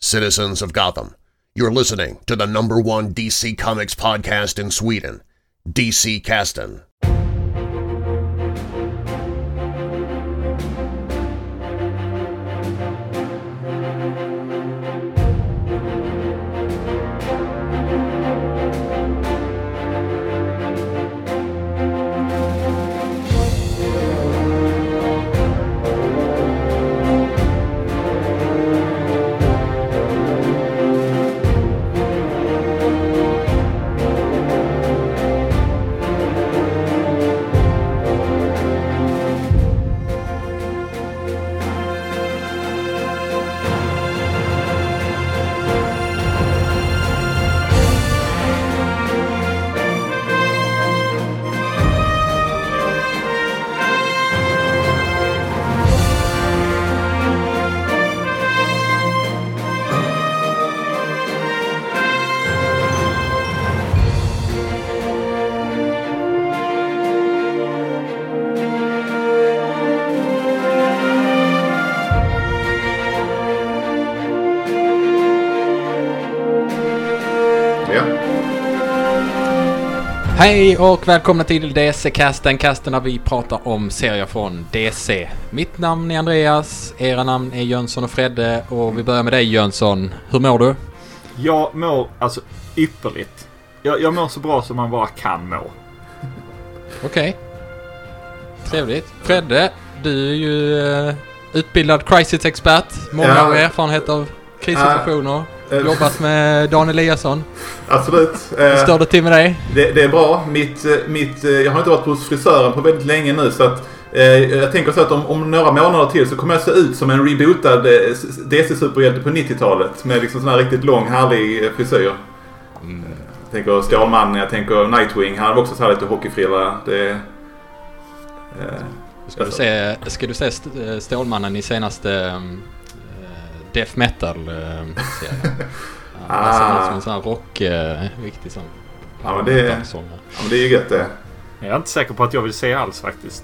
citizens of Gotham. You're listening to the #1 DC Comics podcast in Sweden, DC Kasten. Hej och välkomna till DC-casten, casten där vi pratar om serier från DC. Mitt namn är Andreas, era namn är Jönsson och Fredde och vi börjar med dig Jönsson. Hur mår du? Jag mår alltså ypperligt. Jag mår så bra som man bara kan må. Okej. Trevligt. Fredde, du är ju utbildad crisis-expert. Många år erfarenhet av krissituationer. Jobbat med Dan Eliasson. Absolut. Står det till med dig? Det är bra. Jag har inte varit hos frisören på väldigt länge nu så att jag tänker så att om några månader till så kommer jag se ut som en rebootad DC-superhjälte på 90-talet med liksom sån här riktigt lång härlig frisyr. Jag tänker Stålmannen, jag tänker Nightwing, han har också så här lite hockeyfrilla. Ska du se Stålmannen i senaste death metal-serien? Som en sån här rock viktig sån. Ja, men det är ju gött det. Jag är inte säker på att jag vill se alls faktiskt.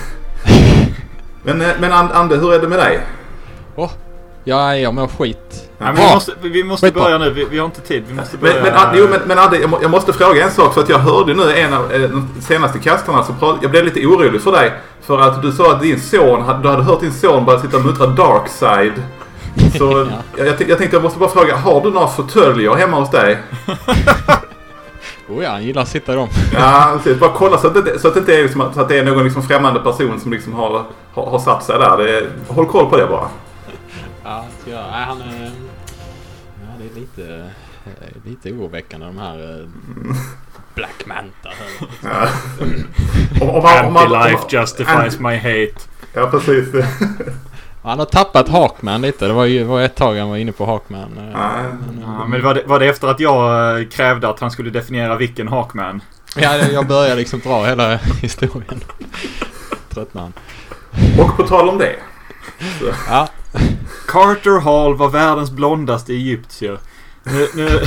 men Ande, hur är det med dig? Jag mår skit. Ja, vi måste börja nu. Vi har inte tid. Vi måste börja. Men Ande, jag måste fråga en sak för att jag hörde nu en av de senaste kastarna så jag blev lite orolig för dig för att du sa att du hade hört din son bara sitta och muttra Darkseid. Så jag tänkte jag måste bara fråga, har du några fåtöljer hemma hos dig? Han gillar att sitta i dem. Ja, bara kolla så att det inte är liksom, så att det är någon liksom främmande person som liksom har satt sig där. Håll koll på det bara. Ja, det är lite oroväckande de här Black Manta. Anti-life justifies my hate. Ja, precis. Han har tappat Hawkman lite. Det var ett tag han var inne på Hawkman. Men var det efter att jag krävde att han skulle definiera vilken Hawkman? Ja, jag började liksom dra hela historien. Tröttnar. Och på tal om det. Ja. Carter Hall var världens blondaste egyptier. Nu.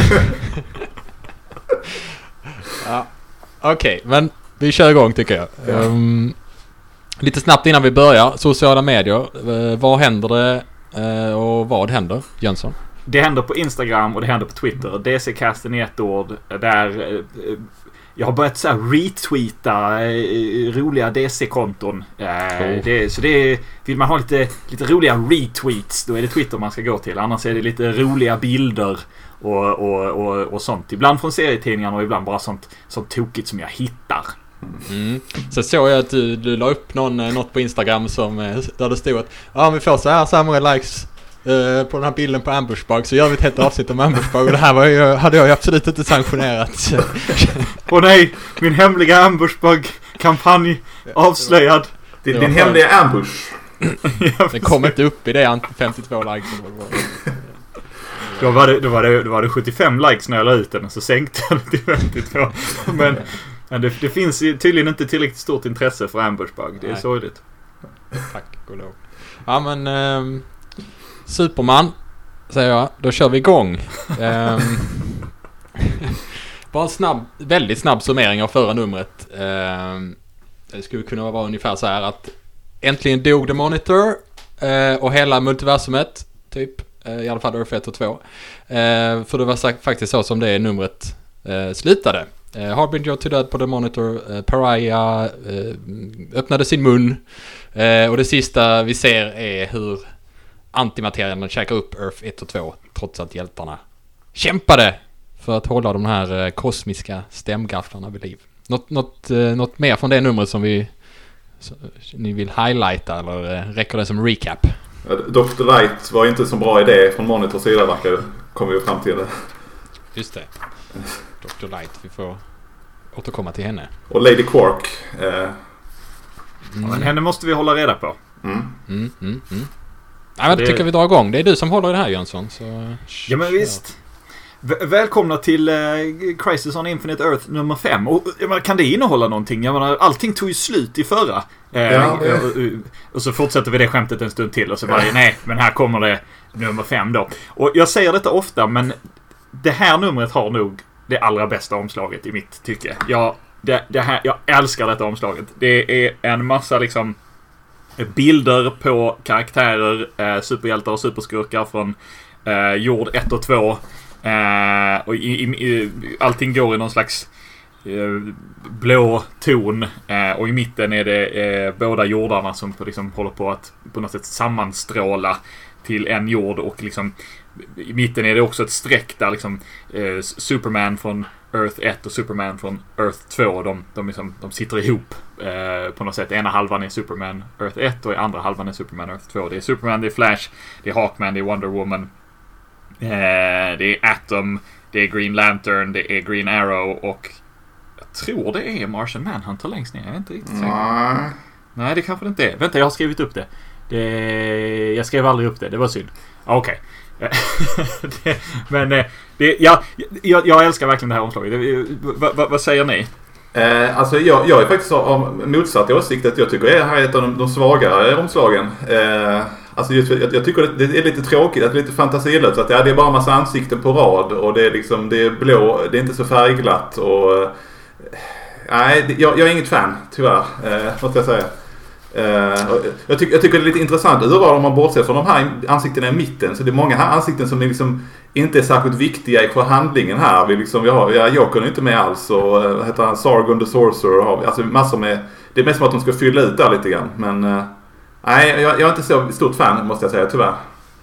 Ja. Okej, men vi kör igång tycker jag. Lite snabbt innan vi börjar. Sociala medier. Vad händer det och vad händer, Jönsson? Det händer på Instagram och det händer på Twitter. DC-casten i ett ord. Där jag har börjat så här retweeta roliga DC-konton. Vill man ha lite roliga retweets, då är det Twitter man ska gå till. Annars är det lite roliga bilder och sånt. Ibland från serietidningarna och ibland bara sånt tokigt som jag hittar. Så såg jag att du la upp något på Instagram där det stod att vi får så här många likes på den här bilden på Ambushbug så gör vi ett helt avsnitt om Ambushbug och det här hade jag absolut inte sanktionerat. Nej, min hemliga Ambushbug-kampanj avslöjad. Din hemliga ambush. Den kom inte upp i det 52 likes. Då var det 75 likes när jag la ut den och så sänkte jag det till 52. Men det finns tydligen inte tillräckligt stort intresse för Ambushbug. Det är sorgligt. Tack och lov. Ja men Superman säger jag. Då kör vi igång. Bara en väldigt snabb summering av förra numret. Det skulle kunna vara ungefär så här att äntligen dog The Monitor och hela multiversumet typ I alla fall Earth 1 och 2. För det var faktiskt så som det numret slutade. Harbinger to Dead på The Monitor, Pariah öppnade sin mun, och det sista vi ser är hur antimaterien käkar upp Earth 1 och 2 trots att hjältarna kämpade för att hålla de här kosmiska stämgafflarna vid liv. Något mer från det numret som ni vill highlighta, eller räcker det som recap? Dr. Light var inte så bra idé från Monitors sida, kommer vi fram till det. Just det. Dr. Light, vi får återkomma till henne. Och Lady Quark. Men henne måste vi hålla reda på. Ja, men det tycker vi drar igång. Det är du som håller i det här, Jönsson. Så ja, men visst. Välkomna till Crisis on Infinite Earth nummer 5. Och kan det innehålla någonting? Jag menar, allting tog ju slut i förra. Och så fortsätter vi det skämtet en stund till. Och så bara, nej, men här kommer det nummer 5 då. Och jag säger detta ofta, men det här numret har nog det allra bästa omslaget i mitt tycke. Jag älskar detta omslaget. Det är en massa liksom bilder på karaktärer, superhjältar och superskurkar från jord 1 och 2. Och allting går i någon slags blå ton, och i mitten är det båda jordarna som liksom håller på att på något sätt sammanstråla till en jord, och liksom i mitten är det också ett streck där liksom Superman från Earth 1 och Superman från Earth 2, de sitter ihop på något sätt. Ena halvan är Superman Earth 1 och andra halvan är Superman Earth 2. Det är Superman, det är Flash, det är Hawkman, det är Wonder Woman, det är Atom, det är Green Lantern, det är Green Arrow, och jag tror det är Martian Manhunter längst ner. Jag är inte riktigt säker. Nej, det kanske det inte är. Vänta, jag har skrivit upp det. Jag skrev aldrig upp det. Det var synd. Okej. Men jag älskar verkligen det här omslaget. Vad säger ni? Alltså jag är faktiskt av motsatt åsikt, att jag tycker det här är ett av de svagare omslagen. Alltså jag tycker det är lite tråkigt, att det är lite fantasilöst, att det är bara en massa ansikten på rad, och det är liksom, det är blå, det är inte så färgglatt, och nej, jag är inget fan tyvärr, måste jag säga. Jag tycker det är lite intressant om man bortser från de här ansiktena i mitten, så det är många här ansikten som är liksom inte är särskilt viktiga för handlingen här. Vi har Jokern är inte med alls, och heter han Sargon the Sorcerer, har vi alltså massor med, det är mest som att de ska fylla ut där lite grann, men nej, jag är inte så stort fan, måste jag säga, tyvärr.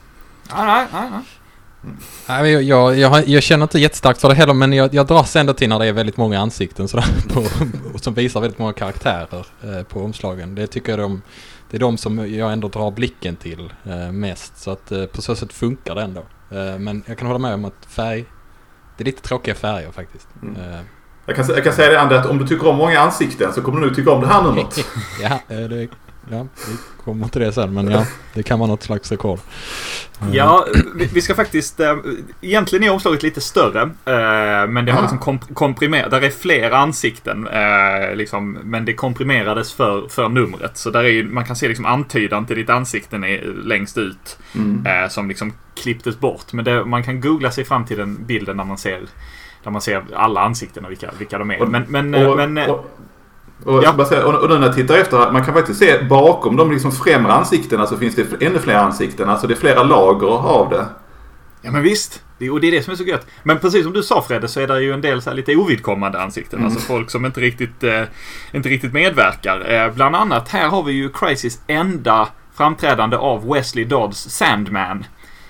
Nej, jag känner inte jättestarkt för det heller, men jag dras ändå till när det är väldigt många ansikten sådär, som visar väldigt många karaktärer på omslagen. Det tycker jag det är de som jag ändå drar blicken till mest, så att på så sätt funkar det ändå. Men jag kan hålla med om att det är lite tråkiga färger faktiskt. Jag kan säga det andra, att om du tycker om många ansikten så kommer du nog tycka om det här numret. vi kommer till det sen, men ja, det kan vara något slags rekord. Ja, vi ska faktiskt egentligen är omslaget lite större, men det har liksom komprimerat. Där är fler ansikten liksom, men det komprimerades för numret, så där är man kan se liksom antydan till ditt ansikten är längst ut, som liksom klipptes bort, men man kan googla sig fram till den bilden där man ser alla ansikten och vilka de är. Och nu när jag tittar efter, man kan faktiskt se bakom de liksom främre ansiktena, så finns det ännu fler ansikten. Alltså det är flera lager av det. Ja, men visst. Och det är det som är så gött. Men precis som du sa, Fredde, så är det ju en del så här lite ovidkommande ansikten. Alltså folk som inte riktigt medverkar. Bland annat här har vi ju Crisis enda framträdande av Wesley Dodds Sandman.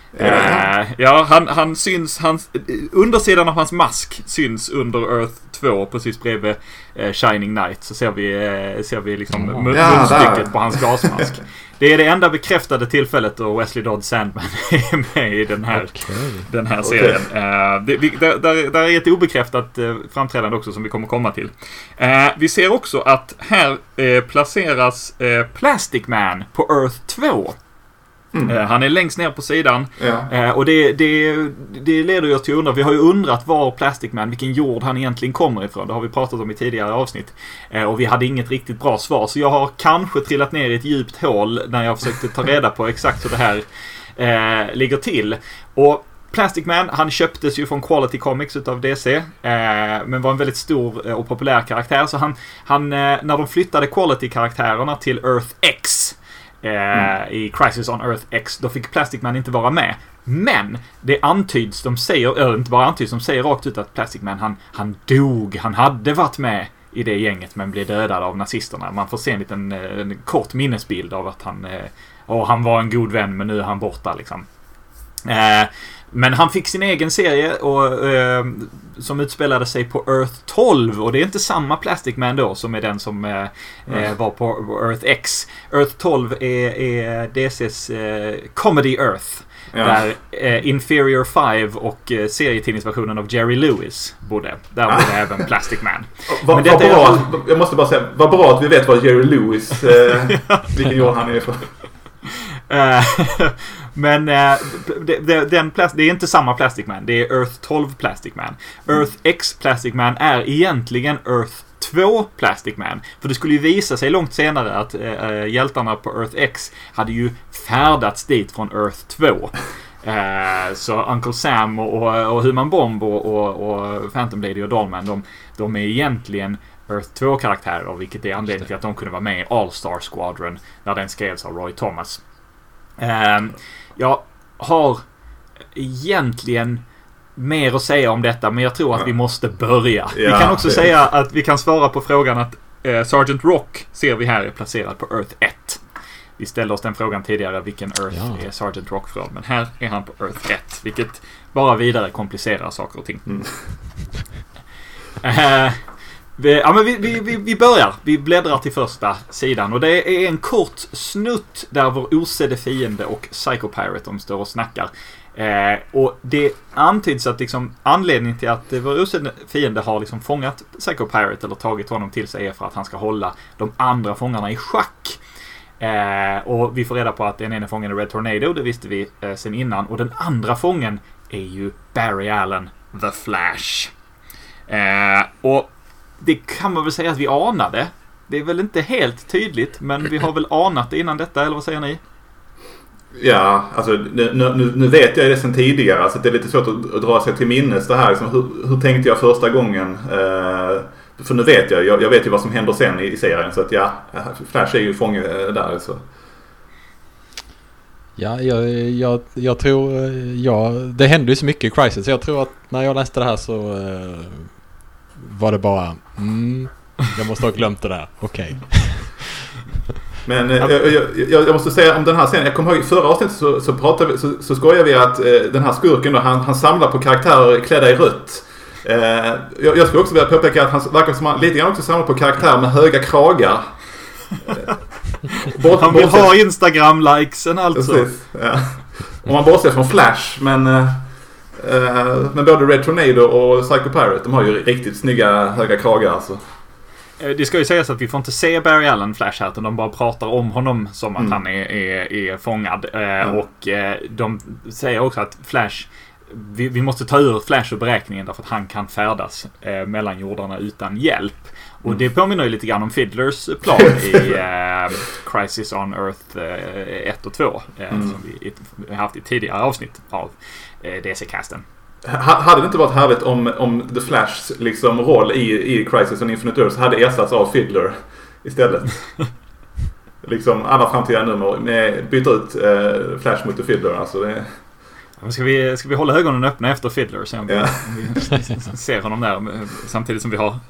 Han syns, undersidan av hans mask syns under Earth 2 precis bredvid Shining Knight, så ser vi liksom munstycket på hans gasmask. Det är det enda bekräftade tillfället då Wesley Dodds Sandman är med i den här serien. Där är ett obekräftat framträdande också som vi kommer komma till. Vi ser också att här placeras Plastic Man på Earth 2. Han är längst ner på sidan. Och det leder oss till att undra. Vi har ju undrat var Plastic Man, vilken jord han egentligen kommer ifrån. Det har vi pratat om i tidigare avsnitt. Och vi hade inget riktigt bra svar. Så jag har kanske trillat ner i ett djupt hål när jag försökte ta reda på exakt hur det här ligger till. Och Plastic Man, han köptes ju från Quality Comics utav DC, men var en väldigt stor och populär karaktär. Så han när de flyttade Quality-karaktärerna till Earth X, i Crisis on Earth X, då fick Plastic Man inte vara med. Men det antyds, de säger, inte bara antyds, de säger rakt ut att Plastic Man, han dog. Han hade varit med i det gänget men blev dödad av nazisterna. Man får se en kort minnesbild av att han var en god vän men nu är han borta liksom. Men han fick sin egen serie som utspelade sig på Earth 12 och det är inte samma Plastic Man då som är den som var på Earth X. Earth 12 är DCs Comedy Earth. Ja. Där Inferior 5 och serietidningsversionen av Jerry Lewis bodde. Där bodde även Plastic Man. Jag måste bara säga, vad bra att vi vet vad Jerry Lewis vilken år han är för. Men det är inte samma Plastic Man. Det är Earth 12 Plastic Man. Earth X Plastic Man är egentligen Earth 2 Plastic Man. För det skulle ju visa sig långt senare att hjältarna på Earth X hade ju färdats dit från Earth 2. Så Uncle Sam och Human Bomb och Phantom Lady och Dollman, de är egentligen Earth 2-karaktärer, vilket är anledningen till att de kunde vara med i All-Star Squadron när den skrevs av Roy Thomas. Jag har egentligen mer att säga om detta, men jag tror att vi måste börja. Vi kan också säga att vi kan svara på frågan att Sergeant Rock ser vi här är placerad på Earth 1. Vi ställde oss den frågan tidigare, vilken Earth är Sergeant Rock från, men här är han på Earth 1, vilket bara vidare komplicerar saker och ting. Vi börjar. Vi bläddrar till första sidan och det är en kort snutt där vår osedde fiende och Psycho Pirate de står och snackar. Och det antyds att liksom, anledningen till att vår osedde fiende har liksom fångat Psycho Pirate eller tagit honom till sig är för att han ska hålla de andra fångarna i schack. Och vi får reda på att den ena fången är Red Tornado, det visste vi sen innan. Och den andra fången är ju Barry Allen, The Flash. Och det kan man väl säga att vi anade. Det är väl inte helt tydligt, men vi har väl anat det innan detta, eller vad säger ni? Ja, alltså nu vet jag det sen tidigare, alltså det är lite svårt att dra sig till minnes det här. Liksom, hur tänkte jag första gången? För nu vet jag vet ju vad som händer sen i serien, så att Flash är ju fånge där. Så. Ja, jag tror... det hände ju så mycket i Crisis, så jag tror att när jag läste det här så var det bara... jag måste ha glömt det där. Okej. Men jag måste säga om den här scenen. Jag kommer ihåg i förra avsnittet så skojade vi att den här skurken då, han samlar på karaktärer klädda i rött. Jag skulle också vilja påpeka att han verkar som han lite grann också samlar på karaktärer med höga kragar. Han vill ha Instagram-likesen alltså. Precis, ja. Om man bortser från Flash, men både Red Tornado och Psycho Pirate, de har ju riktigt snygga höga kragar alltså. Det ska ju sägas att vi får inte se Barry Allen Flash här, utan de bara pratar om honom som att han är fångad. Och de säger också att Flash, vi måste ta ur Flash ur beräkningen därför att han kan färdas mellan jordarna utan hjälp. Och det påminner ju lite grann om Fiddlers plan i Crisis on Earth 1 och 2 som vi haft i tidigare avsnitt av DC-casten. Hade det inte varit härligt om The Flashs liksom roll i Crisis on Infinite Earths hade ersatts av Fiddler istället? Liksom alla framtida nummer med byta ut Flash mot The Fiddler, alltså det... Ska vi hålla ögonen öppna efter Fiddler så om vi ser honom där samtidigt som vi har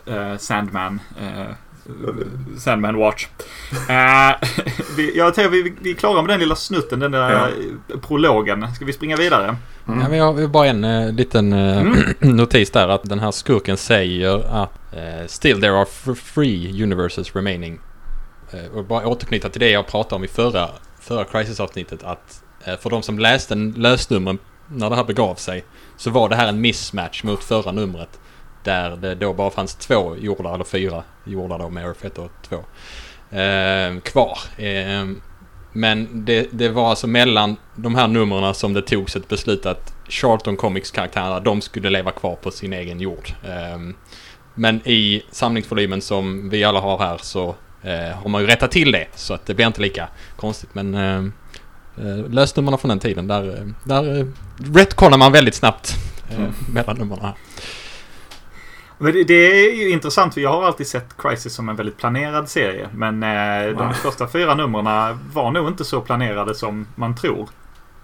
Sandman Watch. Jag tror vi är klara med den lilla snutten, den där prologen. Ska vi springa vidare? Ja, men jag har bara en liten notis där att den här skurken säger att still there are free universes remaining. Och bara återknyta till det jag pratade om i förra Crisis-avsnittet, att för de som läste lösnumren när det här begav sig så var det här en mismatch mot förra numret där det då bara fanns 2 jordar eller 4 jordar då med Earth 1 och 2 kvar. Men det var alltså mellan de här numren som det togs ett beslut att Charlton Comics-karaktärerna, de skulle leva kvar på sin egen jord. Men i samlingsvolymen som vi alla har här så har man ju rättat till det så att det blir inte lika konstigt. Men lösnummerna från den tiden där retconnar man väldigt snabbt mellan nummerna här. Men det är ju intressant, för jag har alltid sett Crisis som en väldigt planerad serie, men de första 4 nummerna var nog inte så planerade som man tror.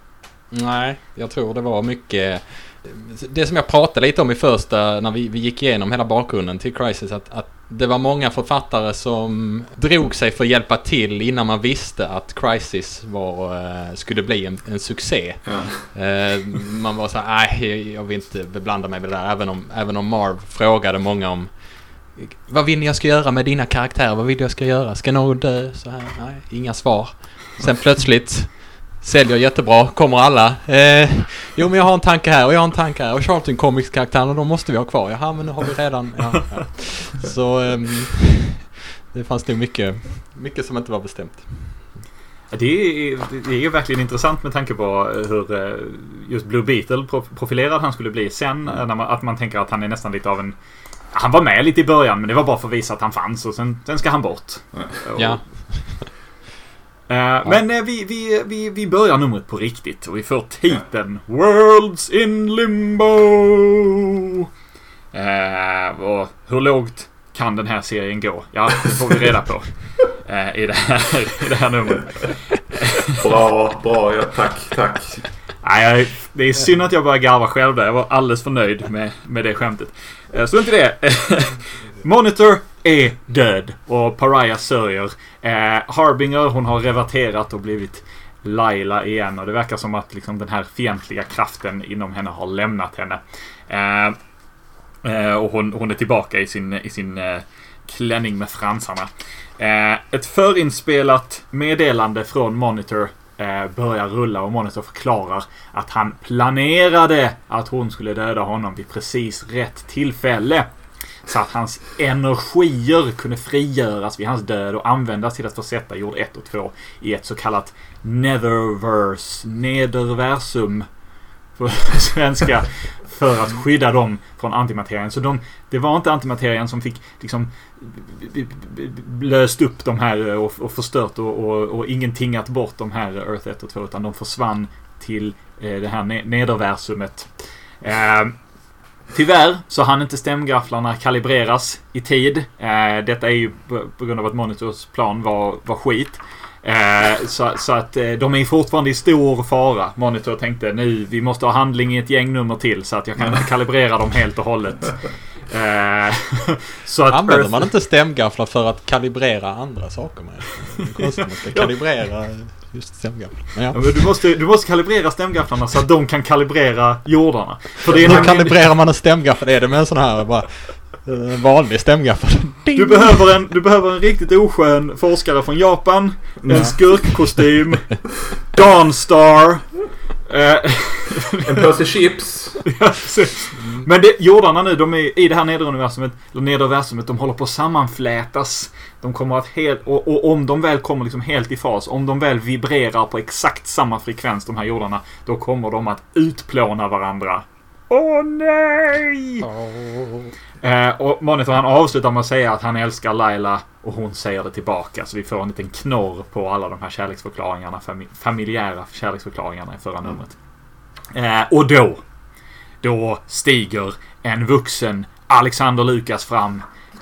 Nej, jag tror det var mycket... Det som jag pratade lite om i första, när vi gick igenom hela bakgrunden till Crysis, att det var många författare som drog sig för att hjälpa till innan man visste att Crysis skulle bli en succé. Ja. Man var så här, nej, jag vill inte beblanda mig med det där. Även om Marv frågade många om vad vill ni jag ska göra med dina karaktärer? Vad vill jag ska göra? Ska någon dö? Så här, nej, inga svar. Sen plötsligt säljer jättebra, kommer alla. Jo, men jag har en tanke här och jag har en tanke här. Och Charlton Comics-karaktären, och då måste vi ha kvar. Jaha, men nu har vi redan... Ja. Så det fanns nog mycket som inte var bestämt. Det är ju verkligen intressant med tanke på hur just Blue Beetle profilerad han skulle bli sen. Att man tänker att han är nästan lite av en... Han var med lite i början, men det var bara för att visa att han fanns och sen ska han bort. Ja. Men vi börjar numret på riktigt och vi får titeln Worlds in Limbo. Och hur lågt kan den här serien gå? Ja, det får vi reda på i det här numret. Bra, ja, tack. Nej, det är synd att jag bara garvar själv där. Jag var alldeles för nöjd med det skämtet. Så inte det. Monitor är död och Pariah sörjer. Harbinger, hon har reverterat och blivit Layla igen. Och det verkar som att liksom, den här fientliga kraften inom henne har lämnat henne. Och hon är tillbaka i sin klänning med fransarna. Ett förinspelat meddelande från Monitor börjar rulla och Monitor förklarar att han planerade att hon skulle döda honom vid precis rätt tillfälle. Så att hans energier kunde frigöras vid hans död och användas till att försätta jord 1 och 2 i ett så kallat nederversum på svenska, för att skydda dem från antimaterien. Så det var inte antimaterien som fick liksom löst upp de här och förstört och ingentingat bort de här Earth 1 och 2, utan de försvann till det här nederversumet. Tyvärr så hann inte stämgafflarna kalibreras i tid. Detta är ju på grund av att Monitors plan var skit. Så att de är fortfarande i stor fara. Monitor tänkte nu, vi måste ha handling i ett gängnummer till så att jag kan kalibrera dem helt och hållet. Så att använder man inte stämgafflar för att kalibrera andra saker med? Man ska kalibrera just stämgafflar. Ja. Men du måste kalibrera stämgafflarna så att de kan kalibrera jordarna. För det är hur kalibrerar man en stämgaffel? Är det med en sån här bara vanlig stämgaffel? Du behöver en riktigt oskön forskare från Japan, en skurkkostym, Dawnstar, en påse chips. Men jordarna nu, de är i det här nederversumet, de håller på att sammanflätas. De kommer att och om de väl kommer liksom helt i fas, om de väl vibrerar på exakt samma frekvens, de här jordarna, då kommer de att utplåna varandra. Åh nej! Och Monitor, han avslutar med att säga att han älskar Layla och hon säger det tillbaka, så vi får en liten knorr på alla de här kärleksförklaringarna, familjära kärleksförklaringarna i förra numret. Och då stiger en vuxen Alexander Lucas fram.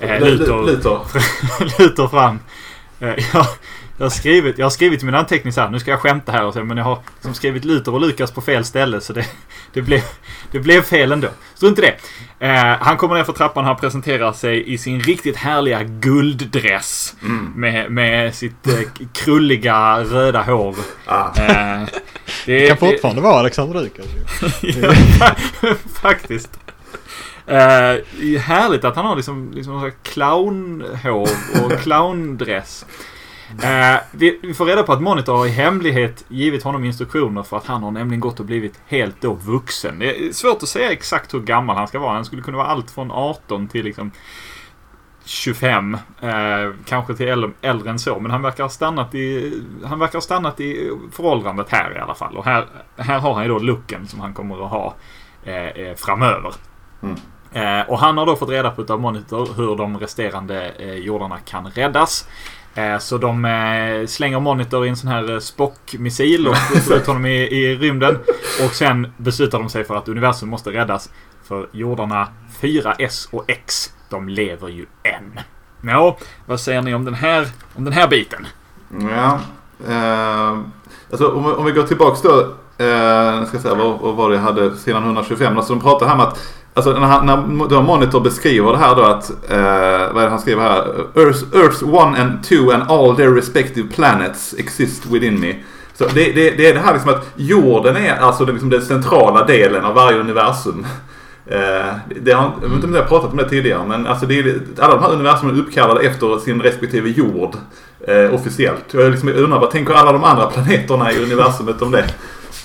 Luthor fram. Jag har skrivit i min anteckning så här, nu ska jag skämta här och så, men jag har liksom skrivit Luthor och Lucas på fel ställe, så det blev fel ändå. Så inte det. Han kommer ner för trappan, han presenterar sig i sin riktigt härliga gulddress med sitt krulliga röda hår. Det kan fortfarande vara Alexander Lucas. Ja, faktiskt. Härligt att han har liksom clownhår och clowndress. Vi får reda på att Monitor har i hemlighet givit honom instruktioner, för att han har nämligen gått och blivit helt då vuxen. Det är svårt att säga exakt hur gammal han ska vara. Han skulle kunna vara allt från 18 till liksom 25, kanske till äldre än så, men han verkar ha stannat i föråldrandet här i alla fall. Och här har han ju då looken som han kommer att ha framöver. Och han har då fått reda på av Monitor hur de resterande jordarna kan räddas. Så de slänger Monitor i en sån här Spock-missil och skjuter honom i rymden. Och sen beslutar de sig för att universum måste räddas, för jordarna 4, S och X, de lever ju än. Ja, vad säger ni om den här biten? Ja, alltså om vi går tillbaka då ska säga vad var det jag hade sidan 125. Alltså de pratar här om att alltså när då Monitor beskriver det här då att vad är det han skriver här? Earth's 1 and 2 and all their respective planets exist within me. Så det är det här liksom att jorden är alltså liksom den centrala delen av varje universum. Jag vet inte om jag har pratat om det tidigare, men alltså alla de här universumen är uppkallade efter sin respektive jord officiellt. Jag liksom undrar, vad tänker alla de andra planeterna i universumet om det?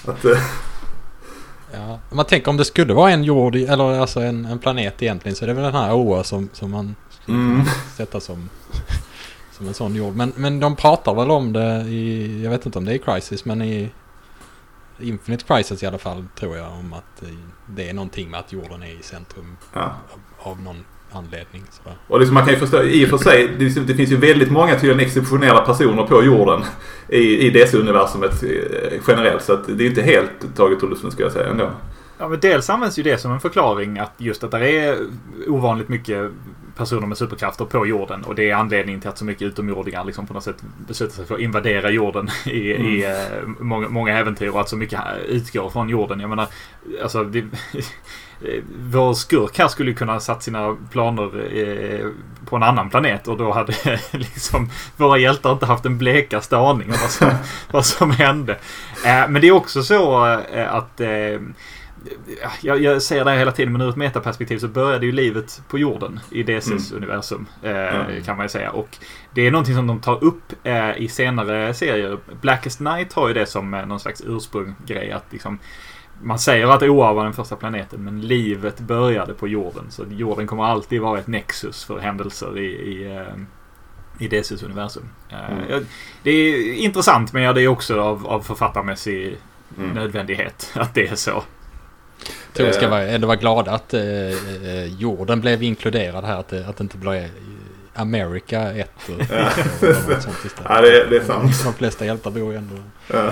Ja, man tänker om det skulle vara en jord eller alltså en planet egentligen, så är det väl den här Oa som man skulle sätta som en sån jord. Men de pratar väl om det i, jag vet inte om det är i Crisis, men i Infinite Crisis i alla fall tror jag, om att det är någonting med att jorden är i centrum av någon anledning. Sådär. Och liksom man kan ju förstå, i och för sig, det finns ju väldigt många tydligen exceptionella personer på jorden i DC-universumet generellt, så att det är inte helt taget ur luften, ska jag säga ändå. Ja, men dels används ju det som en förklaring att just att det är ovanligt mycket personer med superkrafter på jorden, och det är anledningen till att så mycket utomjordingar liksom på något sätt beslutar sig för att invadera jorden i många äventyr, och att så mycket utgår från jorden. Jag menar, alltså vår skurk här skulle ju kunna ha satt sina planer på en annan planet, och då hade liksom våra hjältar inte haft en blekaste aning om vad som hände. Men det är också så att jag ser det hela tiden, men ur ett metaperspektiv så började ju livet på jorden i DCs universum, kan man ju säga. Och det är någonting som de tar upp i senare serier. Blackest Night har ju det som någon slags ursprunggrej, att liksom, man säger att Oa var den första planeten, men livet började på jorden. Så jorden kommer alltid vara ett nexus för händelser i DCs universum. Det är intressant, men det är också av författarmässig nödvändighet att det är så. Jag tror vi ska vara glada att jorden blev inkluderad här, att det inte blev America 1. Ja, det är sant. De flesta hjältar bor ju ändå. Ja.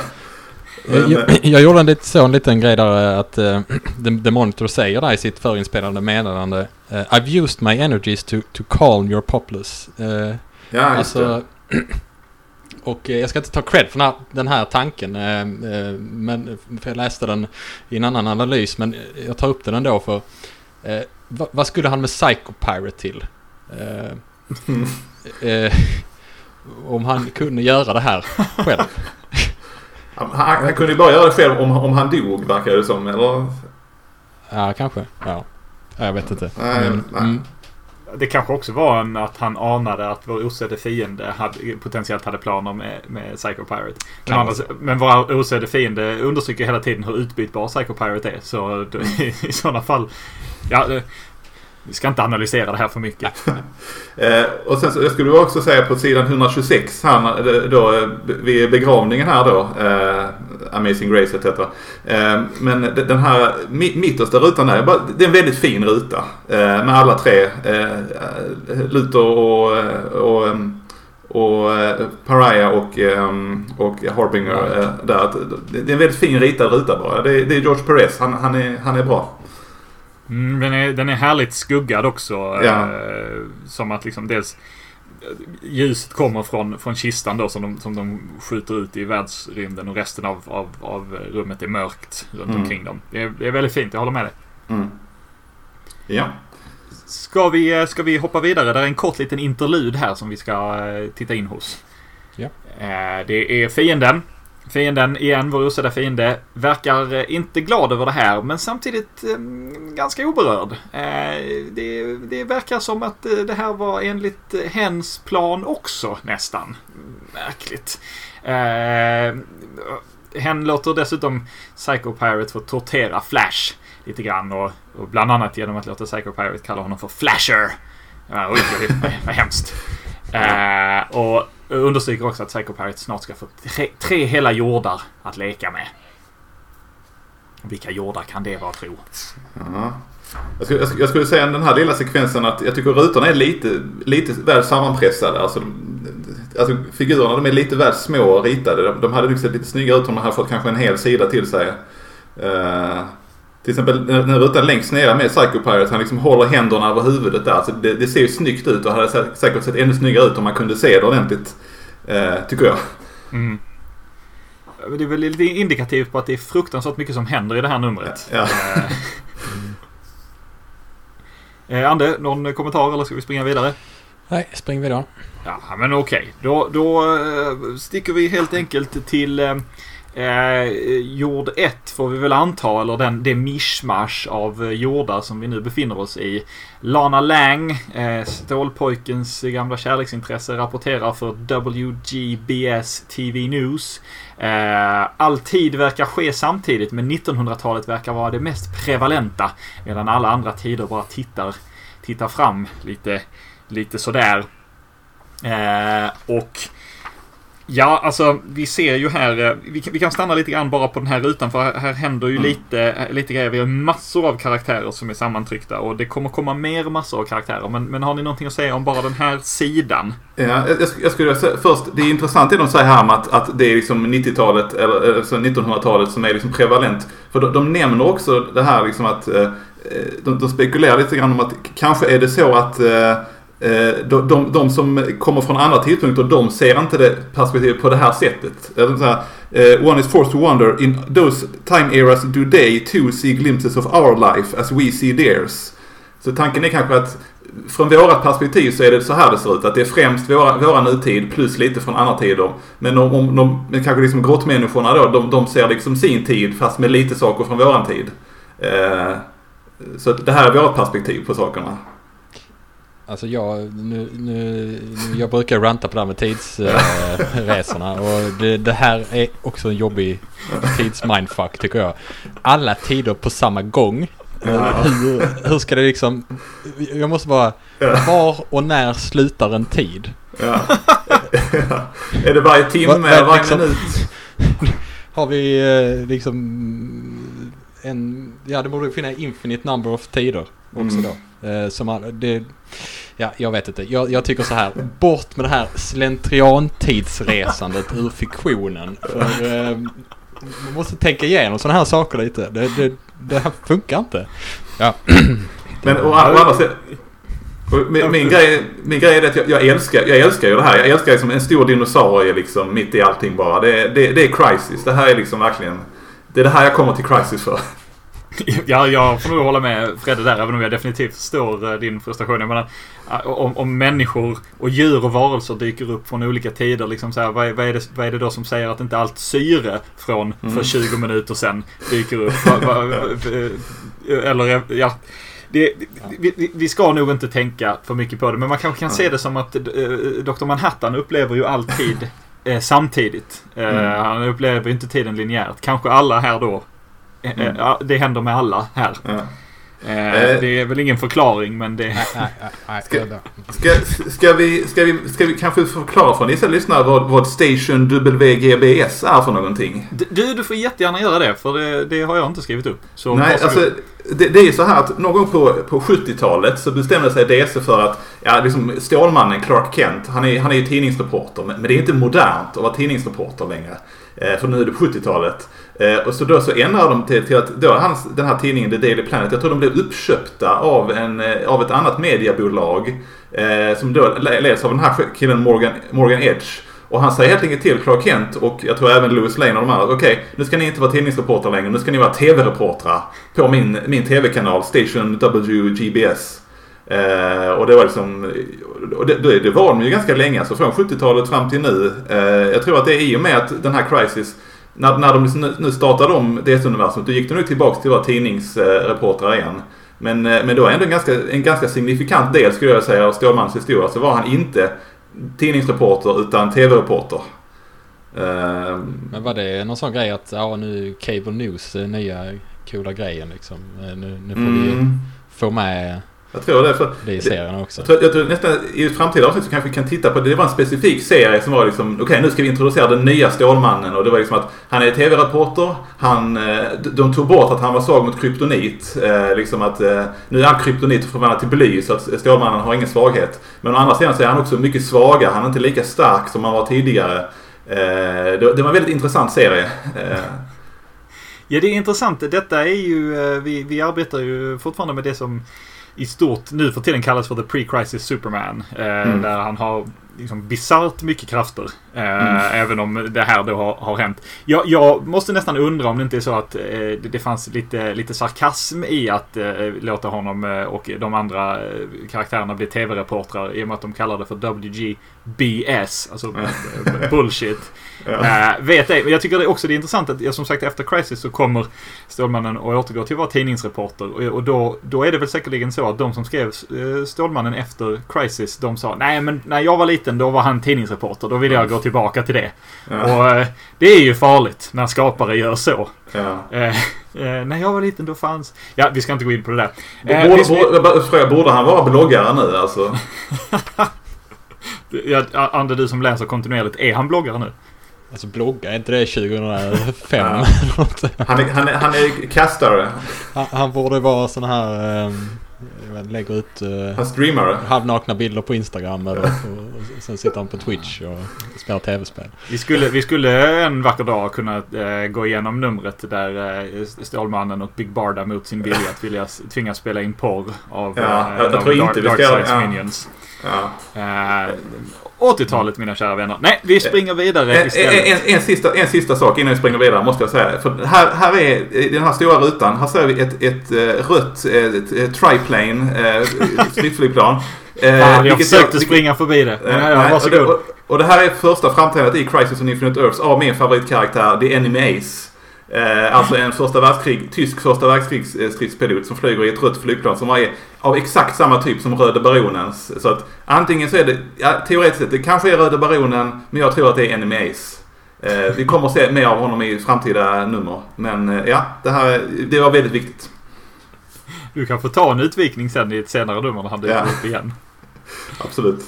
Jag gjorde en liten grej där att The Monitor säger där i sitt förinspelande meddelande: I've used my energies to calm your populace. Alltså, och jag ska inte ta cred för den här tanken, men för jag läste den i en annan analys, men jag tar upp den ändå för vad skulle han med Psycho Pirate till? Om han kunde göra det här själv. Han kunde ju bara göra det själv om han dog, verkar det som, eller? Ja, kanske. Ja. Jag vet inte. Det kanske också var att han anade att vår osedde fiende potentiellt hade planer med Psycho Pirate. Men vår osedde fiende understryker hela tiden hur utbytbar Psycho Pirate är. Så i sådana fall... vi ska inte analysera det här för mycket. Och sen så, jag skulle också säga på sidan 126 då, vid begravningen här då, Amazing Grace etc. Men den här mittersta rutan där, det är en väldigt fin ruta med alla tre, Luthor och Pariah och Harbinger där. Det är en väldigt fin ritad ruta bara. Det är George Perez, han är bra. Den är härligt skuggad också. Som att liksom dels ljuset kommer från kistan då, som de skjuter ut i världsrymden, och resten av rummet är mörkt runt omkring dem. Det är väldigt fint, jag håller med dig. Ja. Ska vi hoppa vidare? Det är en kort liten interlud här som vi ska titta in hos. Ja. Det är Fienden igen, vår osedda fiende, verkar inte glad över det här, men samtidigt ganska oberörd. Det verkar som att det här var enligt hens plan också, nästan. Märkligt. Hen låter dessutom Psycho Pirate få tortera Flash lite grann, och bland annat genom att låta Psycho Pirate kalla honom för Flasher. Vad hemskt. Och understryker också att Psycho Pirate snart ska få 3 hela jordar att leka med. Vilka jordar kan det vara, tro? Ja. Jag skulle säga den här lilla sekvensen att jag tycker rutorna är lite väl sammanpressade. Alltså figurerna, de är lite väl små och ritade. De hade liksom lite snyggare ut om de hade fått kanske en hel sida till sig. Till exempel när rutan längst ner med Psycho Pirate, han liksom håller händerna över huvudet där. Alltså det ser ju snyggt ut, och hade säkert sett ännu snyggare ut om man kunde se det ordentligt, tycker jag. det är väl lite indikativt på att det är fruktansvärt mycket som händer i det här numret. Ja. Ande, någon kommentar eller ska vi springa vidare? Nej, spring vidare. Ja, men okej. Då sticker vi helt enkelt till jord 1 får vi väl anta, eller det mishmash av jordar som vi nu befinner oss i. Lana Lang, Stålpojkens gamla kärleksintresse, rapporterar för WGBS TV News. All tid verkar ske samtidigt, men 1900-talet verkar vara det mest prevalenta, medan alla andra tider bara tittar fram lite sådär. Och ja, alltså vi ser ju här, vi kan stanna lite grann bara på den här rutan, för här händer ju lite grejer. Vi har massor av karaktärer som är sammantryckta, och det kommer komma massor av karaktärer. Men har ni någonting att säga om bara den här sidan? Ja, jag skulle säga först, det är intressant det de säger här om att det är liksom 90-talet eller 1900-talet som är liksom prevalent. För de nämner också det här liksom att de spekulerar lite grann om att kanske är det så att de som kommer från andra tidpunkter, de ser inte det perspektivet på det här sättet. One is forced to wonder, in those time eras do they too see glimpses of our life as we see theirs. Så tanken är kanske att från vårat perspektiv så är det så här det ser ut, att det är främst våra nutid plus lite från andra tider. Men om kanske liksom grottmänniskorna då, de ser liksom sin tid fast med lite saker från våran tid. Så det här är vårt perspektiv på sakerna. Alltså jag brukar ranta på det här med tidsresorna och det här är också en jobbig tidsmindfuck tycker jag. Alla tider på samma gång. Hur ska det liksom... Jag måste bara... Var och när slutar en tid? Ja. Är det varje timme, varje liksom, minut? Har vi liksom det borde finnas infinite number of tider också då. Jag vet inte. Jag tycker så här, bort med det här slentriantidsresandet ur fiktionen. För man måste tänka igenom sådana här saker lite. Det här funkar inte. Ja. Men å andra sidan, min grej är att jag älskar ju det här. Jag älskar liksom en stor dinosaurie liksom mitt i allting bara. Det är Crisis. Det här är liksom verkligen, det är det här jag kommer till Crisis för. Ja, jag får nog hålla med Fredde där, även om jag definitivt förstår din frustration. Jag menar, om människor och djur och varelser dyker upp från olika tider, liksom så här, vad är det då som säger att inte allt syre från för 20 minuter sedan dyker upp? Eller ja, vi ska nog inte tänka för mycket på det, men man kanske kan se det som att Dr. Manhattan upplever ju alltid samtidigt. Han upplever inte tiden linjärt. Kanske alla här då. Det händer med alla här. Det är väl ingen förklaring, men det... Ska vi kanske förklara för ni som lyssnar vad Station WGBS är för någonting? Du får jättegärna göra det, för det har jag inte skrivit upp. Så nej, alltså, det är så här att någon gång på 70-talet så bestämde sig DC för att liksom Stålmannen Clark Kent, han är ju tidningsreporter, men det är inte modernt att vara tidningsreporter längre. För nu är det 70-talet. Och så då så ändrar de till att då den här tidningen The Daily Planet, jag tror de blev uppköpta av ett annat mediebolag som då leds av den här killen Morgan Edge. Och han säger helt enkelt till Clark Kent och jag tror även Lois Lane och de här, okej, nu ska ni inte vara tidningsreporter längre, nu ska ni vara tv-reportrar på min tv-kanal Station WGBS. Och det var liksom, det var de ju ganska länge, alltså från 70-talet fram till nu. Jag tror att det är i och med att den här Crisis, när de nu startade om DC-universumet, då gick de nu tillbaka till att vara tidningsreportrar igen. Men då är ändå en ganska signifikant del, skulle jag säga, av Stålmans historia, så var han inte tidningsreporter utan tv-reporter. Men var det någon sån grej att nu Cable News nya coola grejen liksom, nu får vi få med... Jag tror det, för det är serien också. Jag tror nästan i framtida avsnitt så kanske vi kan titta på det. Det var en specifik serie som var liksom, okej, nu ska vi introducera den nya Stålmannen, och det var liksom att han är tv-reporter. De tog bort att han var svag mot kryptonit, liksom att nu är all kryptonit förvandlat till bly, så att Stålmannen har ingen svaghet. Men å andra sidan så är han också mycket svagare. Han är inte lika stark som han var tidigare. Det var en väldigt intressant serie. Ja, det är intressant. Detta är ju, vi arbetar ju fortfarande med det som i stort nu för tiden kallas för The Pre-Crisis Superman. Där han har liksom bisarrt mycket krafter. Även om det här då har hänt. Jag måste nästan undra om det inte är så att det fanns lite sarkasm i att låta honom och de andra karaktärerna bli tv-reportrar i och med att de kallar det för WGBS, alltså bullshit. Vet jag. Jag tycker det också är intressant att som sagt efter Crisis så kommer Stålmannen och återgår till att vara tidningsreporter och då är det väl säkerligen så att de som skrev Stålmannen efter Crisis, de sa nej men när jag var liten då var han tidningsreporter, då vill jag gå tillbaka till det. Och det är ju farligt när skapare gör så. När jag var liten då fanns... Ja, vi ska inte gå in på det där. Borde han vara bloggare nu alltså? Ander, du som läser kontinuerligt, är han bloggare nu? Alltså blogga, är inte det 2005? Han är kastare. Han borde vara sån här... lägger ut halvnakna bilder på Instagram och sen sitter han på Twitch och spelar tv-spel. Vi skulle en vacker dag kunna gå igenom numret där Stålmannen och Big Barda mot sin vilja att vilja tvingas spela in porr av Darkseid's Minions. 80-talet, mina kära vänner. Nej, vi springer vidare istället. En sista sak innan vi springer vidare måste jag säga. För här är i den här stora rutan. Här ser vi ett rött triplane stridsflygplan. Jag försökte springa förbi det. Varsågod. Och det här är första framträdandet i Crisis on Infinite Earths av min favoritkaraktär, The Enemy Ace. Alltså en tysk första världskrigsstridspilot som flyger i ett rött flygplan som är av exakt samma typ som Röde Baronens. Så att antingen så är det, teoretiskt sett, det kanske är Röde Baronen, men jag tror att det är Enemy Ace. Vi kommer att se mer av honom i framtida nummer. Men det var väldigt viktigt. Du kan få ta en utvikning sen i ett senare nummer när han dyker upp igen. Absolut.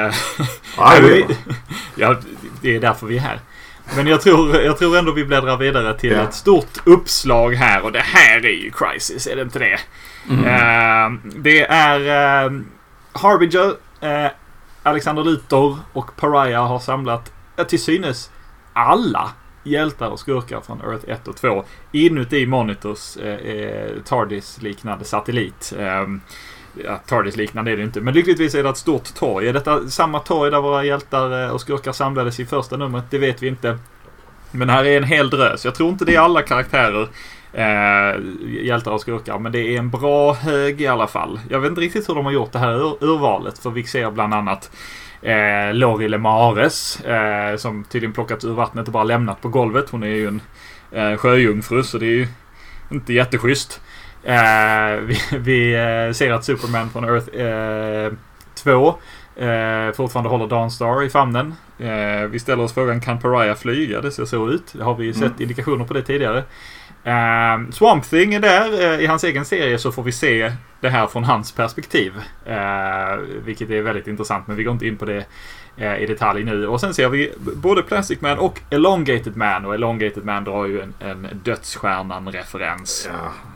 Det är därför vi är här. Men jag tror ändå vi bläddrar vidare till ett stort uppslag här. Och det här är ju Crisis, är det inte det? Det är Harbinger, Alexander Luthor och Pariah har samlat till synes alla hjältar och skurkar från Earth 1 och 2 inuti Monitors TARDIS-liknande satellit. TARDIS-liknande är det inte. Men lyckligtvis är det ett stort torg. Är detta samma torg där våra hjältar och skurkar samlades i första numret? Det vet vi inte. Men här är en hel drös. Jag tror inte det är alla karaktärer hjältar och skurkar. Men det är en bra hög i alla fall. Jag vet inte riktigt hur de har gjort det här urvalet. För vi ser bland annat Lori Lemares som tydligen plockat ur vattnet och bara lämnat på golvet. Hon är ju en sjöjungfru, så det är ju inte jätteschysst. Vi ser att Superman från Earth 2 fortfarande håller Dawnstar i famnen. Vi ställer oss frågan, kan Pariah flyga? Det ser så ut. Det har vi sett indikationer på det tidigare. Swamp Thing är där. I hans egen serie så får vi se det här från hans perspektiv. Vilket är väldigt intressant, men vi går inte in på det i detalj nu. Och sen ser vi både Plastic Man och Elongated Man. Och Elongated Man drar ju en Dödsstjärnan-referens.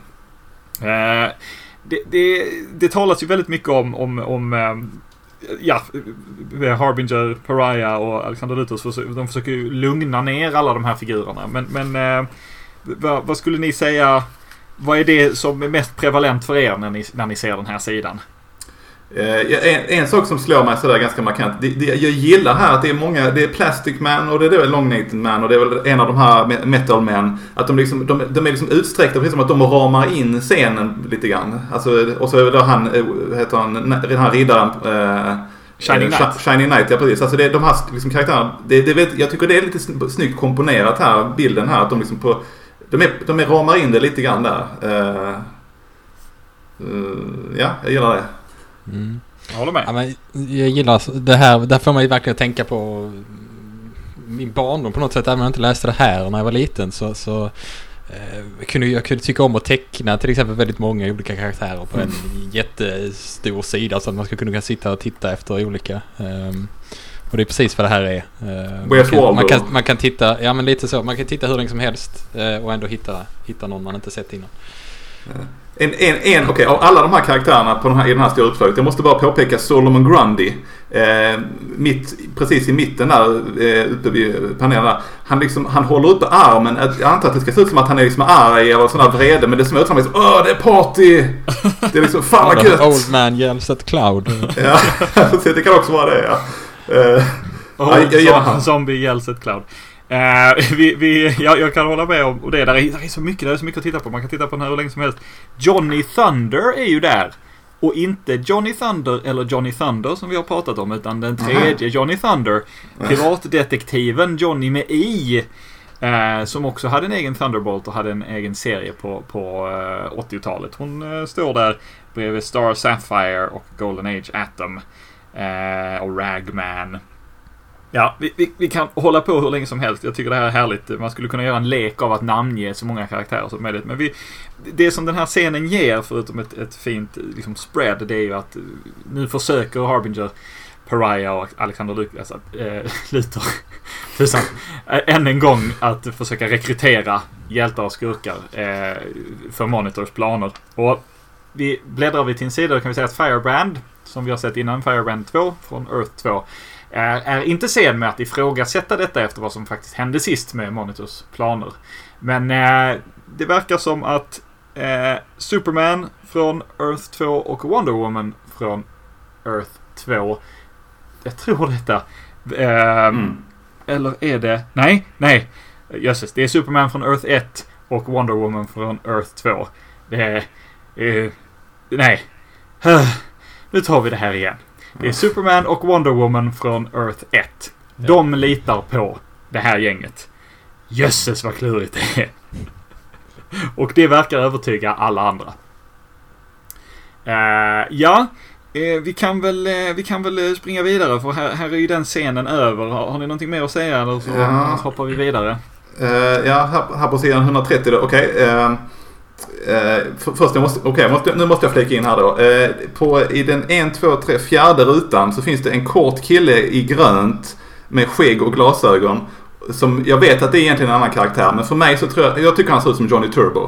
Det talas ju väldigt mycket om Harbinger, Pariah och Alexander Luthor. De försöker ju lugna ner alla de här figurerna. Men vad skulle ni säga, vad är det som är mest prevalent för er när ni ser den här sidan? En sak som slår mig sådär ganska markant, jag gillar här att det är många, det är Plastic Man och det är Elongated Man och det är väl en av de här Metal Men, att de är liksom utsträckta, precis som att de ramar in scenen lite grann. Alltså, och så är det den här riddaren Shiny Knight, ja precis. Alltså de här liksom karaktärerna, jag tycker det är lite snyggt komponerat här, bilden här, att de liksom de ramar in det lite grann där. Jag gillar det. Jag håller med. Ja, men jag gillar det här. Där får man ju verkligen tänka på min barndom på något sätt. Även om jag inte läste det här när jag var liten så jag kunde tycka om att teckna till exempel väldigt många olika karaktärer på en jättestor sida så att man ska kunna sitta och titta efter olika. Och det är precis vad det här är. Man kan titta, ja men lite så. Man kan titta hur länge som helst och ändå hitta någon man inte sett innan. Okej, av alla de här karaktärerna i den här stora uppslaget, jag måste bara påpeka Solomon Grundy. Precis i mitten där uppe vid panelen där. Han håller uppe armen. Jag antar att det ska se ut som att han är liksom arg eller sån här vrede, men det som är ut som att det är party. Det är liksom fan vad gött. Old man yells at cloud. Ja, det kan också vara det, ja. Zombie yells at cloud. Jag kan hålla med om det. Där är så mycket att titta på. Man kan titta på den här hur länge som helst. Johnny Thunder är ju där. Och inte Johnny Thunder eller Johnny Thunder som vi har pratat om, utan den tredje Johnny Thunder. Privatdetektiven Johnny med I. Som också hade en egen Thunderbolt och hade en egen serie på 80-talet. Hon står där bredvid Star Sapphire och Golden Age Atom och Ragman. Ja, vi kan hålla på hur länge som helst. Jag tycker det här är härligt. Man skulle kunna göra en lek av att namnge så många karaktärer som möjligt. Men det som den här scenen ger, förutom ett fint liksom spread, det är ju att nu försöker Harbinger, Pariah och Alexander Luthor än en gång att försöka rekrytera hjältar och skurkar för Monitors planer. Och bläddrar vi till en sida, kan vi säga att Firebrand, som vi har sett innan, Firebrand 2 från Earth 2, är inte sen med att ifrågasätta detta efter vad som faktiskt hände sist med Monitors planer. Men det verkar som att Superman från Earth 2 och Wonder Woman från Earth 2, jag tror detta, eller är det, nej, jösses, det är Superman från Earth 1 och Wonder Woman från Earth 2. Det är nej, nu tar vi det här igen. Det är Superman och Wonder Woman från Earth 1. De litar på det här gänget. Jösses vad klurigt det är. Och det verkar övertyga alla andra. Vi kan väl springa vidare, för här är ju den scenen över. Har ni någonting mer att säga, eller så hoppar vi vidare? Här på sidan 130 då. Okej. Först nu måste jag flika in här då. I den 1, 2, 3, 4:e rutan så finns det en kort kille i grönt med skägg och glasögon, som jag vet att det är egentligen en annan karaktär, men för mig så jag tycker han ser ut som Johnny Turbo.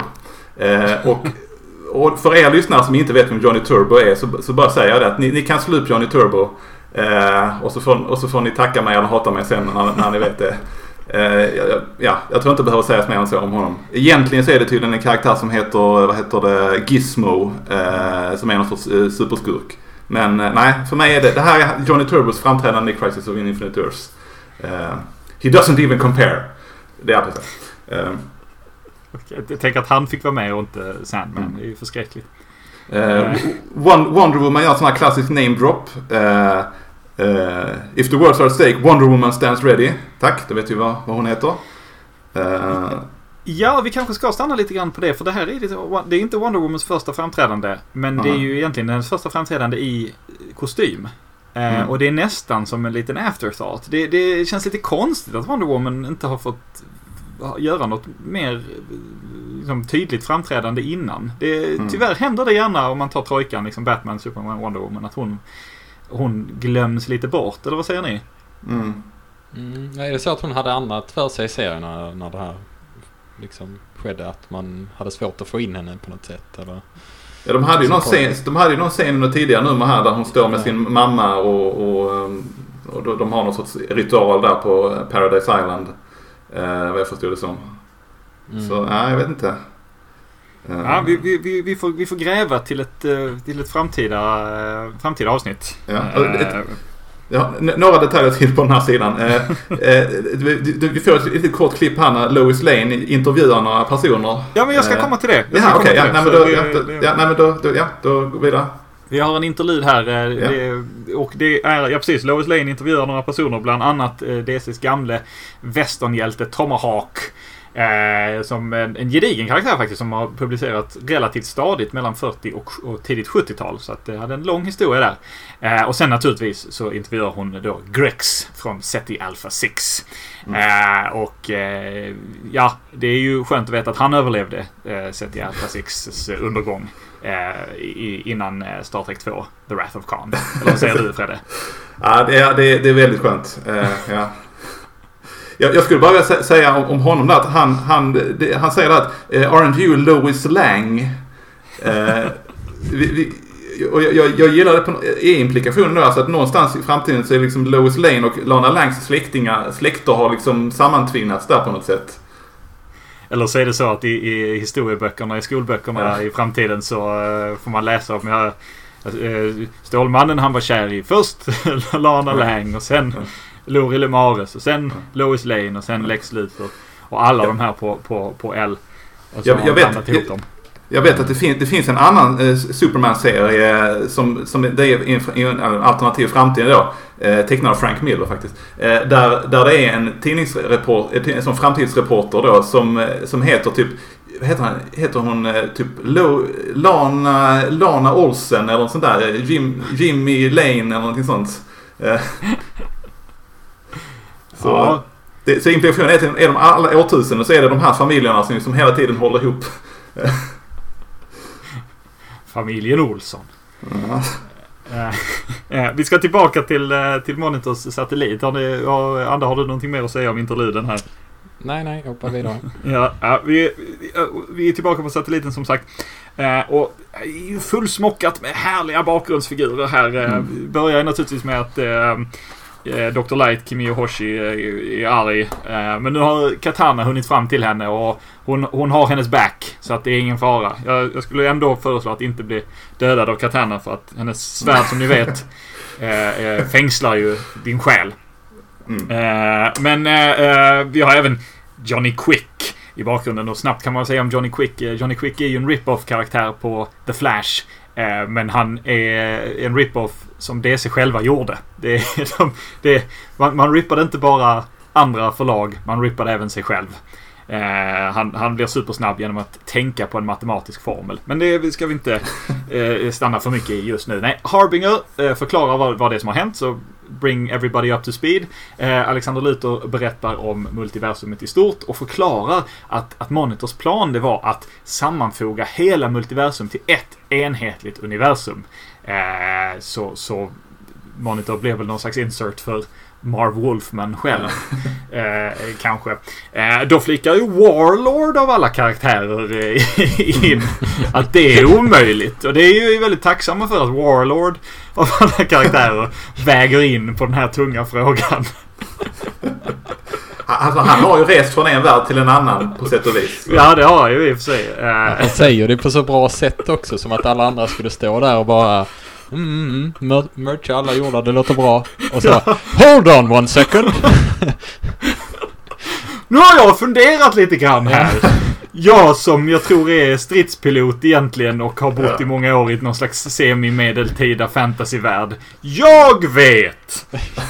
Och för er lyssnare som inte vet vem Johnny Turbo är, så bara säger jag det att ni kan slå upp Johnny Turbo och så får ni tacka mig eller hata mig sen när ni vet det. Jag tror inte det behöver sägas mer än så om honom. Egentligen så är det tydligen en karaktär som heter Gizmo, som är någon sorts superskurk. Men nej, för mig är det här är Johnny Turbos framträdande i Crisis of Infinite Earths. He doesn't even compare. Det är precis. Jag tänker att han fick vara med och inte Sandman. Det är ju förskräckligt. Wonder Woman gör en sån här klassisk name drop. If the worlds are at stake, Wonder Woman stands ready. Tack, då vet vi vad hon heter. Ja, vi kanske ska stanna lite grann på det, för det här det är inte Wonder Womans första framträdande, men det är ju egentligen den första framträdande i kostym. Och det är nästan som en liten afterthought. Det känns lite konstigt att Wonder Woman inte har fått göra något mer liksom, tydligt framträdande innan. Tyvärr händer det gärna om man tar trojkan, liksom Batman, Superman, Wonder Woman, att hon glöms lite bort, eller vad säger ni? Är det så att hon hade annat för sig i serierna när det här liksom skedde, att man hade svårt att få in henne på något sätt, eller? Ja, de hade ju någon scen tidigare nummer här där hon står med sin mamma och de har någon sorts ritual där på Paradise Island, vad jag förstod det som. Så jag vet inte. Ja, vi får gräva till ett framtida avsnitt. Några detaljer till på den här sidan. Vi får ett litet kort klipp här när Lois Lane intervjuar några personer. Ja, men jag ska komma till det. Då går vi vidare. Vi har en interlyd här och det är precis, Lois Lane intervjuar några personer, bland annat DC:s gamle västernhjälte Tomahawk. Som en gedigen karaktär faktiskt, som har publicerat relativt stadigt mellan 40 och tidigt 70-tal, så att det hade en lång historia där. Och sen naturligtvis så intervjuar hon då Grex från Ceti Alpha 6. Det är ju skönt att veta att han överlevde Ceti Alpha 6s undergång innan Star Trek 2 The Wrath of Khan. Eller vad säger du, Fredde? Ja, det är väldigt skönt. Ja. Jag skulle bara säga om honom där att han säger att aren't you Lois Lang? Jag gillar det på implikationen då, alltså att någonstans i framtiden så är liksom Lois Lane och Lana Langs släkter har liksom sammantvinnats där på något sätt. Eller så är det så att i historieböckerna, i skolböckerna i framtiden så får man läsa om Stålmannen, han var kär i först Lana Lang och sen Laurie Lemares och sen Lois Lane och sen Lex Luthor och alla de här på L. Och så jag vet att det finns en annan Superman-serie som det är en alternativ framtid då. Tecknad av Frank Miller faktiskt. Där det är en tidningsreporter, som framtidsreporter då som heter typ heter hon typ Lana Olsen eller något sånt där. Jimmy Lane eller någonting sånt. Så implikationen är de alla årtusenden så är det de här familjerna som hela tiden håller ihop. Familjen Olsson. Vi ska tillbaka till Monitors satellit. Andra, har du någonting mer att säga om interluden här? Nej, hoppa vidare. Vi är tillbaka på satelliten som sagt. Och fullsmockat med härliga bakgrundsfigurer här. Börjar naturligtvis med att Dr. Light, Kimiyo Hoshi, är arg. Men nu har Katana hunnit fram till henne och hon har hennes back. Så att det är ingen fara. Jag skulle ändå föreslå att inte bli dödad av Katana för att hennes svärd, som ni vet, fängslar ju din själ. Men vi har även Johnny Quick i bakgrunden. Och snabbt kan man säga om Johnny Quick. Johnny Quick är ju en rip-off-karaktär på The Flash. Men han är en rip-off som DC själva gjorde. Man rippade inte bara andra förlag, man rippade även sig själv. Han blir supersnabb genom att tänka på en matematisk formel. Men det ska vi inte stanna för mycket i just nu. Nej, Harbinger förklarar vad det är som har hänt. Så bring everybody up to speed. Alexander Luthor berättar om multiversumet i stort och förklarar att Monitors plan det var att sammanfoga hela multiversum till ett enhetligt universum. Så Monitor blev väl någon slags insert för Marv Wolfman själv. Kanske. Då flickar ju Warlord av alla karaktärer in att det är omöjligt. Och det är ju väldigt tacksamma för att Warlord av alla karaktärer väger in på den här tunga frågan. Alltså, han har ju rest från en värld till en annan på sätt och vis. Ja, det har ju i och för sig. Han säger det på så bra sätt också, som att alla andra skulle stå där och bara merch alla gjorde, det låter bra. Och så hold on one second. Nu har jag funderat lite grann här. Jag som jag tror är stridspilot egentligen och har bott i många år i någon slags semi-medeltida fantasyvärld. Jag vet!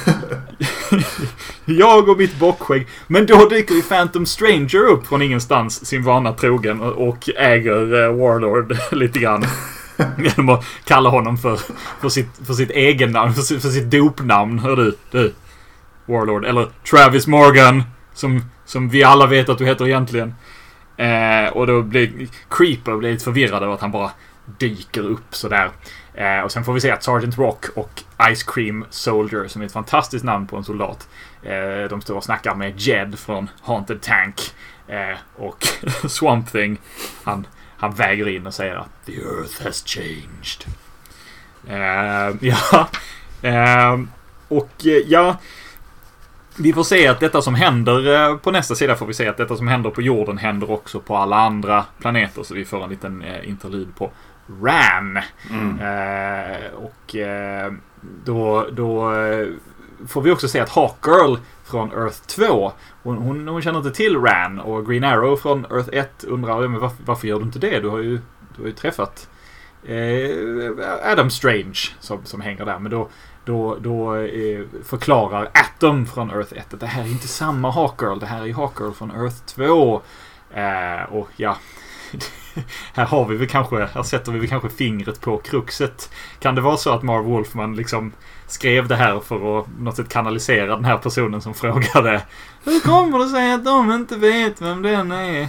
Jag och mitt bockskägg. Men då dyker ju Phantom Stranger upp från ingenstans, sin vana trogen, och äger Warlord lite grann. Genom att kalla honom för sitt egen namn, för sitt dopnamn. Hör du Warlord. Eller Travis Morgan, som vi alla vet att du heter egentligen. Och då blir Creeper lite förvirrad över att han bara dyker upp sådär. Och sen får vi se att Sergeant Rock och Ice Cream Soldier, som är ett fantastiskt namn på en soldat, de står och snackar med Jed från Haunted Tank. Och Swamp Thing, han väger in och säger att the earth has changed. Vi får se att detta som händer på nästa sida, får vi se att detta som händer på jorden händer också på alla andra planeter. Så vi får en liten interlyd på Ran. Då får vi också se att Hawkgirl från Earth 2, hon känner inte till Ran, och Green Arrow från Earth 1 undrar varför gör du inte det? Du har ju träffat Adam Strange som hänger där. Men då förklarar Atom från Earth 1 att det här är inte samma Hawkgirl, det här är Hawkgirl från Earth 2. Och ja, här sätter vi kanske fingret på kruxet. Kan det vara så att Marv Wolfman liksom skrev det här för att något sätt kanalisera den här personen som frågade: hur kommer det sig att de inte vet vem den är?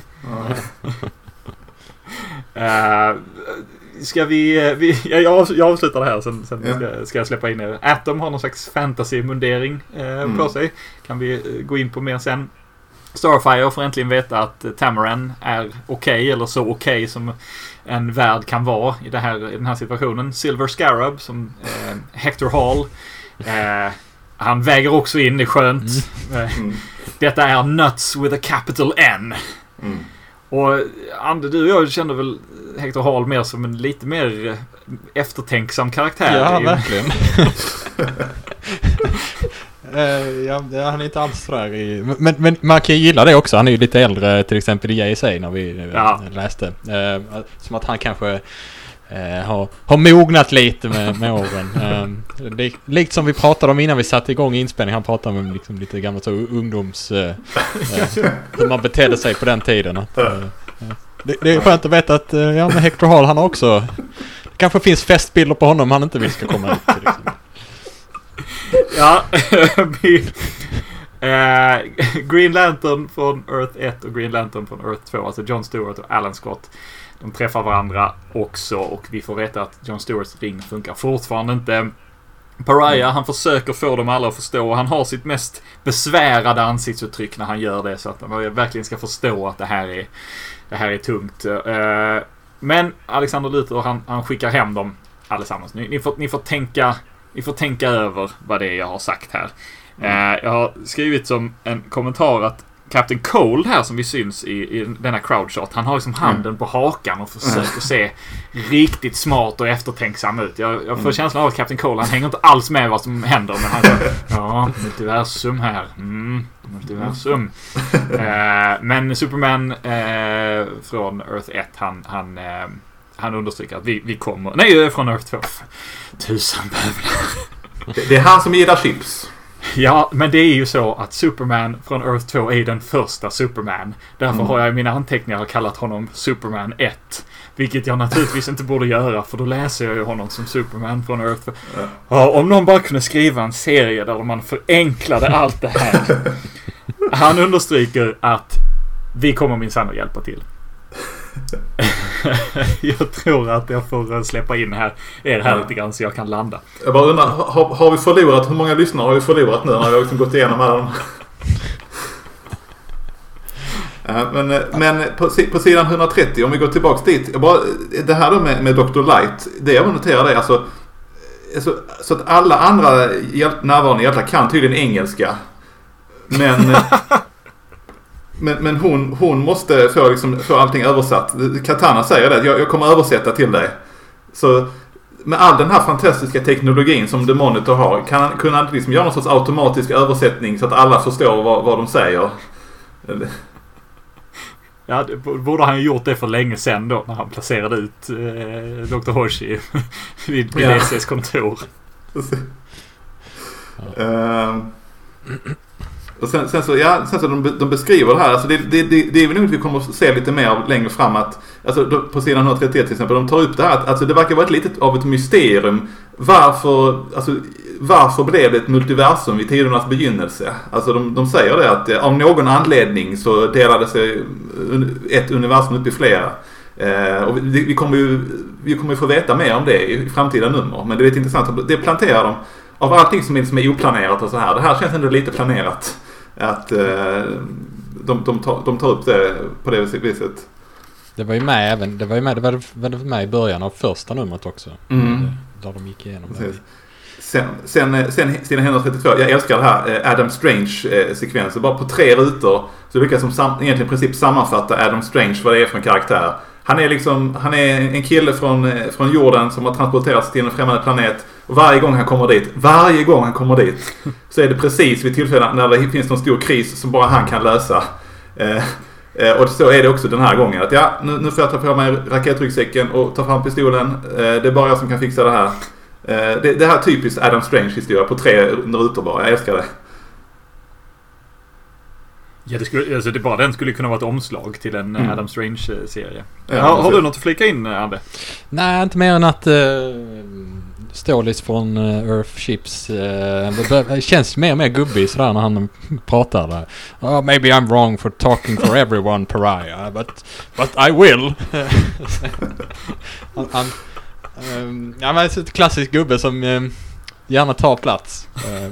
Ska jag avslutar det här, sen ska jag släppa in er. Atom har någon slags fantasy-mundering på sig. Kan vi gå in på mer sen. Starfire får äntligen veta att Tamaran är okej, eller så okej som en värld kan vara i den här situationen. Silver Scarab, som Hector Hall, han väger också in, det är skönt. Detta är nuts with a capital N. Och Ander, du och jag känner väl Hector Hall mer som en lite mer eftertänksam karaktär. Ja, verkligen. Han är inte alls sådär i... Men man kan ju gilla det också. Han är ju lite äldre, till exempel i JSA när vi läste. Som att han kanske har mognat lite med åren. Likt som vi pratade om innan vi satte igång inspelningen. Han pratade om liksom lite gamla så ungdoms... hur man betedde sig på den tiden. Det är skönt att veta att med Hector Hall, han har också... Det kanske finns festbilder på honom han inte vill ska komma ut till exempel. Ja, Green Lantern från Earth 1 och Green Lantern från Earth 2, alltså John Stewart och Alan Scott, de träffar varandra också och vi får veta att John Stewarts ring funkar fortfarande inte. Pariah, han försöker få dem alla att förstå och han har sitt mest besvärade ansiktsuttryck när han gör det så att man verkligen ska förstå att det här är tungt. Men Alexander Luthor, han skickar hem dem allesammans. Ni får tänka över vad det är jag har sagt här. Jag har skrivit som en kommentar att Captain Cold här som vi syns i denna crowdshot, han har liksom handen på hakan och försöker se riktigt smart och eftertänksam ut. Jag får känslan av att Captain Cold, han hänger inte alls med vad som händer, men han säger, multiversum här. Multiversum. Men Superman från Earth 1, han understryker att vi kommer... Nej, från Earth 2. Tusan bövlar. Det är han som gillar chips. Ja, men det är ju så att Superman från Earth 2 är den första Superman. Därför har jag i mina anteckningar kallat honom Superman 1. Vilket jag naturligtvis inte borde göra, för då läser jag ju honom som Superman från Earth 2. Ja, om någon bara kunde skriva en serie där man förenklade allt det här. Han understryker att vi kommer minsann att hjälpa till. Jag tror att jag får släppa in er här lite grann så jag kan landa. Jag bara undrar, har vi förlorat? Hur många lyssnare har vi förlorat nu när vi har liksom gått igenom alla dem? Men på sidan 130, om vi går tillbaks dit, det här då med Dr. Light, det jag noterar det alltså så att alla andra närvarande hjältar kan tydligen engelska, men hon måste få allting översatt. Katana säger det, jag kommer översätta till dig. Så med all den här fantastiska teknologin som The Monitor har, kunna han liksom göra någon sorts automatisk översättning så att alla förstår vad de säger. Ja, det borde han ju gjort det för länge sedan då, när han placerade ut Dr. Hoshi vid DCs kontor. Och sen så de beskriver det här, alltså det är väl nog att vi kommer att se lite mer längre fram att, alltså på sidan 131 till exempel, de tar upp det här att alltså det verkar vara lite av ett mysterium varför blev det ett multiversum vid tidernas begynnelse. Alltså de säger det att av någon anledning så delade sig ett universum upp i flera. Och vi kommer ju få veta mer om det i framtida nummer, men det är lite intressant, det planterar de av allting som är oplanerat och så här. Det här känns ändå lite planerat. Att de tar upp det på det viset. Det var ju med i början av första numret också. Där de gick igenom det. Sen sidan 132, jag älskar det här Adam Strange-sekvensen. Bara på 3 rutor så lyckas de egentligen i princip sammanfatta Adam Strange, vad det är för en karaktär. Han är en kille från jorden som har transporterats till en främmande planet. Och varje gång han kommer dit så är det precis vid tillfället när det finns någon stor kris som bara han kan lösa. Och så är det också den här gången. Att nu får jag ta på mig raketryggsäcken och ta fram pistolen. Det är bara jag som kan fixa det här. Det här är typiskt Adam Strange-historia på 3 rutor bara. Jag älskar det. Ja, den skulle kunna vara ett omslag till en Adam Strange-serie. Har du något att flika in, Abbe? Nej, inte mer än att Stålis från Earthships känns mer och mer gubbig sådär när han pratar där. Maybe I'm wrong for talking for everyone, Pariah, but I will. Ja, men ett klassisk gubbe som gärna tar plats.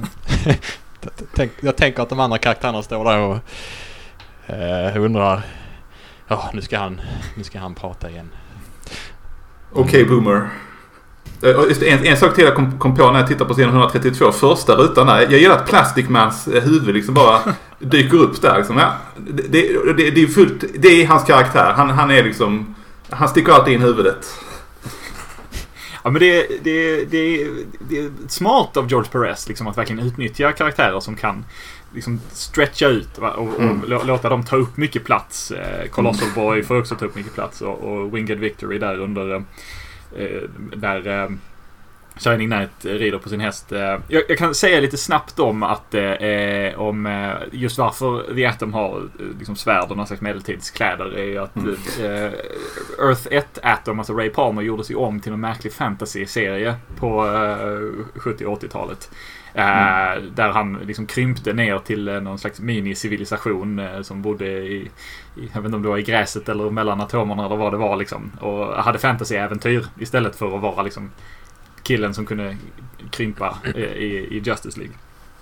Jag tänker att de andra karaktärerna står där och undrar, nu ska han prata igen. Okej, boomer. Just en sak till jag kom på när jag tittar på sidan 132, första rutan där. Jag gillar att Plastic Mans huvud liksom bara dyker upp där liksom. Ja, det är fullt, det är hans karaktär. Han är liksom Han sticker alltid in huvudet. Ja, men det är smart av George Perez liksom, att verkligen utnyttja karaktärer som kan liksom stretcha ut och låta dem ta upp mycket plats. Colossal Boy får också ta upp mycket plats och Winged Victory där under där Shining Knight rider på sin häst. Jag kan säga lite snabbt om att om just varför The Atom har liksom svärd och någon slags medeltidskläder är ju att Earth 1 Atom, alltså Ray Palmer, gjorde sig om till en märklig fantasy-serie på 70- och 80-talet. Där han liksom krympte ner till någon slags mini-civilisation som bodde i jag vet inte om det var i gräset eller mellan atomerna eller vad det var liksom, och hade fantasy-äventyr istället för att vara liksom killen som kunde krympa i Justice League.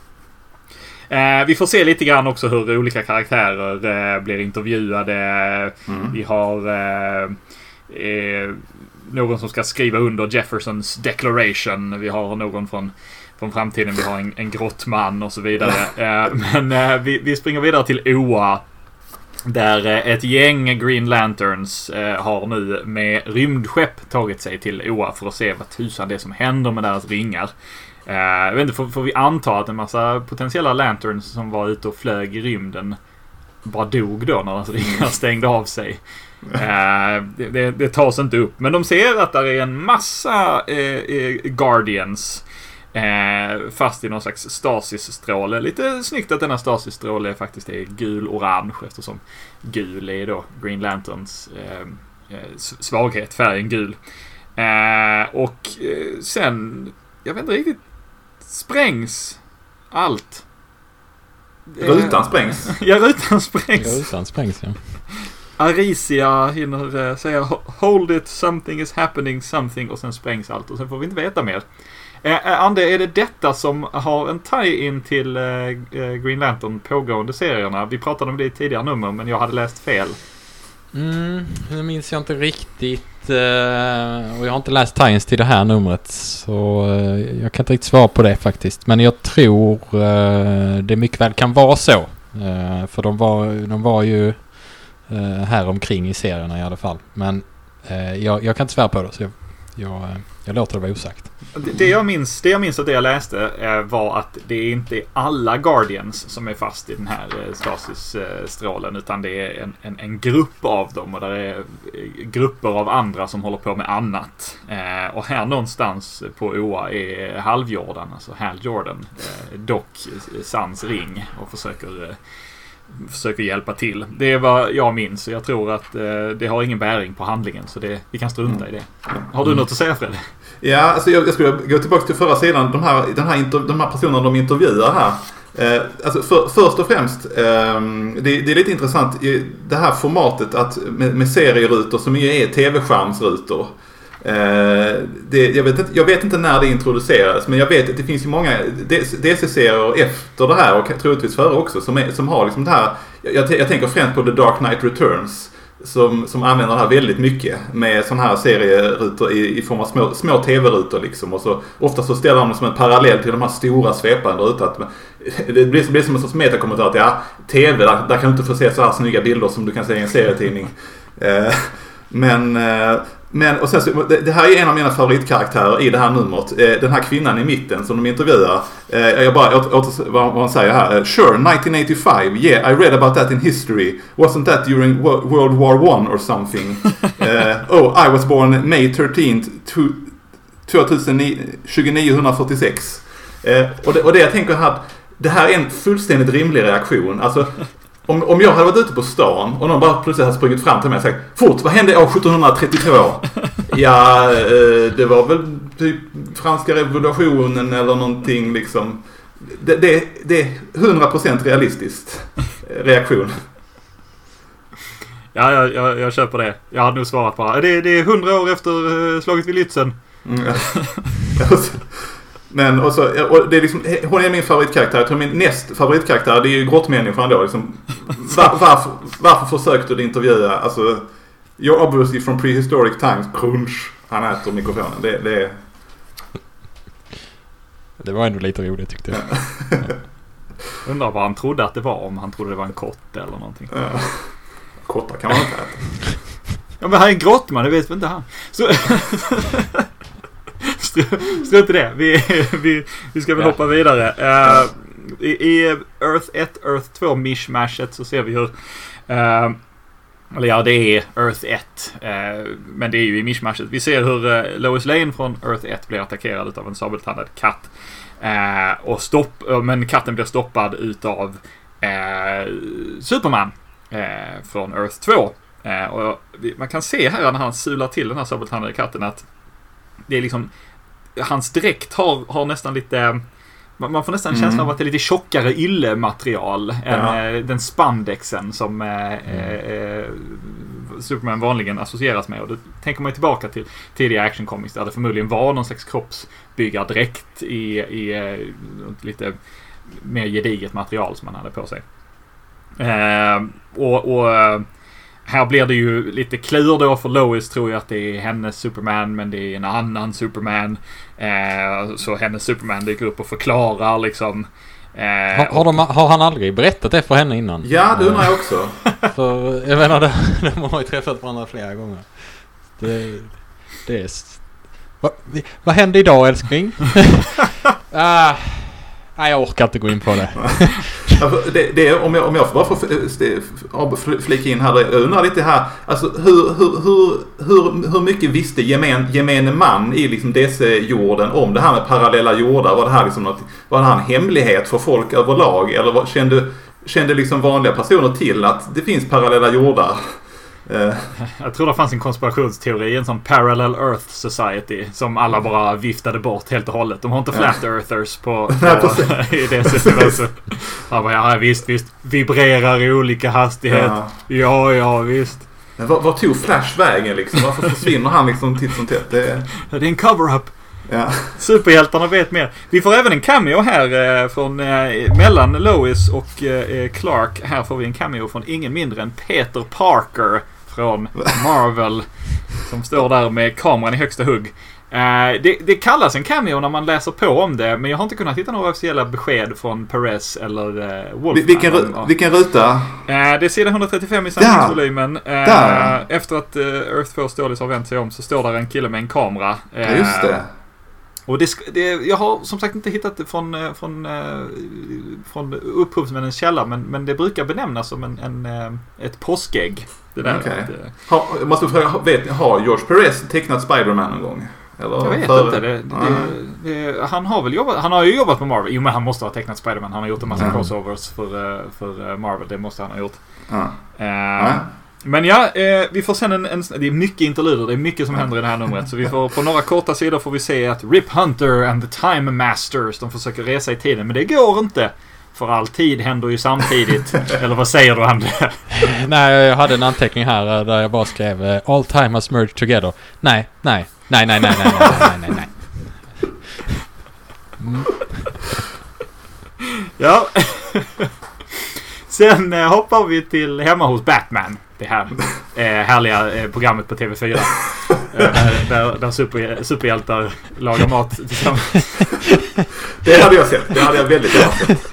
Vi får se lite grann också hur olika karaktärer blir intervjuade. Vi har någon som ska skriva under Jeffersons Declaration. Vi har någon från framtiden. Vi har en grottman och så vidare. Men vi springer vidare till OA. Där ett gäng Green Lanterns har nu med rymdskepp tagit sig till OA för att se vad tusan det är som händer med deras ringar. Jag vet inte, får vi anta att en massa potentiella Lanterns som var ute och flög i rymden bara dog då när deras ringar stängde av sig. Det tas inte upp. Men de ser att det är en massa Guardians fast i någon slags stasisstråle. Lite snyggt att denna stasisstråle faktiskt är gul-orange, eftersom gul är då Green Lanterns svaghet, färgen gul. Och sen, jag vet inte riktigt, sprängs allt. Rutan sprängs. Ja, rutan sprängs. Rutan sprängs, ja. Arisia hinner säga hold it, something is happening, something, och sen sprängs allt och sen får vi inte veta mer. Ande, är det detta som har en tie-in till Green Lantern pågående serierna? Vi pratade om det i tidigare nummer, men jag hade läst fel. Det minns jag inte riktigt. Och jag har inte läst tie-ins till det här numret, så jag kan inte riktigt svara på det faktiskt. Men jag tror det mycket väl kan vara så. För de var ju här omkring i serierna i alla fall. Men jag kan inte svära på det, så jag låter det vara osagt. Det jag minns att det jag läste var att det är inte alla Guardians som är fast i den här Stasis-strålen, utan det är en grupp av dem, och där är grupper av andra som håller på med annat. Och här någonstans på OA är Hal Jordan, alltså Hal Jordan, dock Sans ring och försöker hjälpa till. Det är vad jag minns, och jag tror att det har ingen bäring på handlingen, så vi kan strunta i det. Har du något att säga, Fred? Ja, alltså jag skulle gå tillbaka till förra sidan. De här personerna de intervjuar här. Alltså först och främst, det är lite intressant i det här formatet att med serierutor som ju är tv-skärmsrutor. Jag vet inte när det introducerades, men jag vet att det finns ju många DC-serier efter det här, och troligtvis före också, som har liksom det här. Jag tänker främst på The Dark Knight Returns som använder det här väldigt mycket med sådana här serierutor i form av små tv-rutor liksom, och så ofta så ställer de det som en parallell till de här stora svepande rutor. Det blir som en sorts metakommentar att ja, tv, där kan du inte få se så här snygga bilder som du kan se i en serietidning. Men och sen så, det här är en av mina favoritkaraktärer i det här numret. Den här kvinnan i mitten som de intervjuar. Jag bara vad hon säger här. Sure, 1985. Yeah, I read about that in history. Wasn't that during World War I or something? I was born May 13th 2946. Och det jag tänker här, det här är en fullständigt rimlig reaktion. Alltså, om jag hade varit ute på stan och någon bara plötsligt hade sprungit fram till mig och sagt: fort, vad hände år 1732? Ja, det var väl typ franska revolutionen eller någonting liksom. Det är 100% realistiskt reaktion. Ja, jag köper det. Jag hade nog svarat bara. Det är 100 år efter slaget vid Lützen. Men och det är liksom, hon är min favoritkaraktär. Jag tror min näst favoritkaraktär, det är ju grottmänniskan då liksom. Varför försökte du intervjua, alltså, you're obviously from prehistoric times. Crunch. Han äter mikrofonen. Det var ändå lite roligt, tyckte jag. Undrar vad han trodde att det var, om han trodde det var en kott eller någonting. Kottar kan man inte äta. Ja, men han är en grottman, det vet väl inte han. Så... Strunt i det. Vi ska väl hoppa vidare. I Earth 1, Earth 2 mishmashet så ser vi hur... eller ja, det är Earth 1. Men det är ju i mishmashet. Vi ser hur Lois Lane från Earth 1 blir attackerad av en sabeltandad katt. Men katten blir stoppad utav Superman från Earth 2. Och man kan se här när han sular till den här sabeltandade katten att det är liksom hans dräkt har nästan lite... Man får nästan känslan av att det är lite tjockare yllematerial än den spandexen som Superman vanligen associeras med. Och då tänker man ju tillbaka till tidiga action comics där det förmodligen var någon slags kroppsbyggardräkt i lite mer gediget material som man hade på sig. Här blir det ju lite klur då för Lois tror jag att det är hennes Superman men det är en annan Superman. Så hennes Superman dyker upp och förklarar liksom. Har han aldrig berättat det för henne innan? Ja, det undrar jag också. För jag menar, de har ju träffat varandra flera gånger. Det är... Vad hände idag, älskling? Nej, jag orkar inte gå in på det. Det om jag får bara flika in här. Jag undrar lite här. Alltså, hur mycket visste gemene man i liksom DC-jorden om det här med parallella jordar? Var det här liksom var det här en hemlighet för folk överlag? Eller kände liksom vanliga personer till att det finns parallella jordar? Jag tror det fanns en konspirationsteori, en sån Parallel Earth Society som alla bara viftade bort helt och hållet. De har inte Flat Earthers i det sättet. Ja, visst. Vibrerar i olika hastighet. Ja, visst. Men vad tog Flash vägen liksom? Varför försvinner han liksom titt som tätt? Det är en cover-up. Ja. Superhjältarna vet mer. Vi får även en cameo här från mellan Lois och Clark. Här får vi en cameo från ingen mindre än Peter Parker från Marvel som står där med kameran i högsta hugg. Det kallas en cameo när man läser på om det, men jag har inte kunnat hitta några officiella besked från Perez eller Wolfman. Vilken ruta? Det är sida 135 i samlingsvolymen. Efter att Earth 2 Stories har vänt sig om så står där en kille med en kamera. Just det. Och jag har som sagt inte hittat det från upphovsmännens källa, men det brukar benämnas som ett påskägg. Det där. Okay. Jag måste fråga, har George Perez tecknat Spider-Man någon gång? Eller jag vet inte. Han har väl jobbat. Han har ju jobbat på Marvel. Jo, men han måste ha tecknat Spider-Man. Han har gjort en massa crossovers för Marvel. Det måste han ha gjort. Men vi får sen det är mycket interluder, det är mycket som händer i det här numret. Så vi får på några korta sidor får vi se att Rip Hunter and the Time Masters, de försöker resa i tiden, men det går inte. För all tid händer ju samtidigt. Eller vad säger du, André? Nej, jag hade en anteckning här där jag bara skrev All time has merged together. Nej. Ja. Sen hoppar vi till Hemma hos Batman. Det här härliga programmet på TV4. Där superhjältar lagar mat tillsammans. Det hade jag sett. Det hade jag väldigt gärna sett.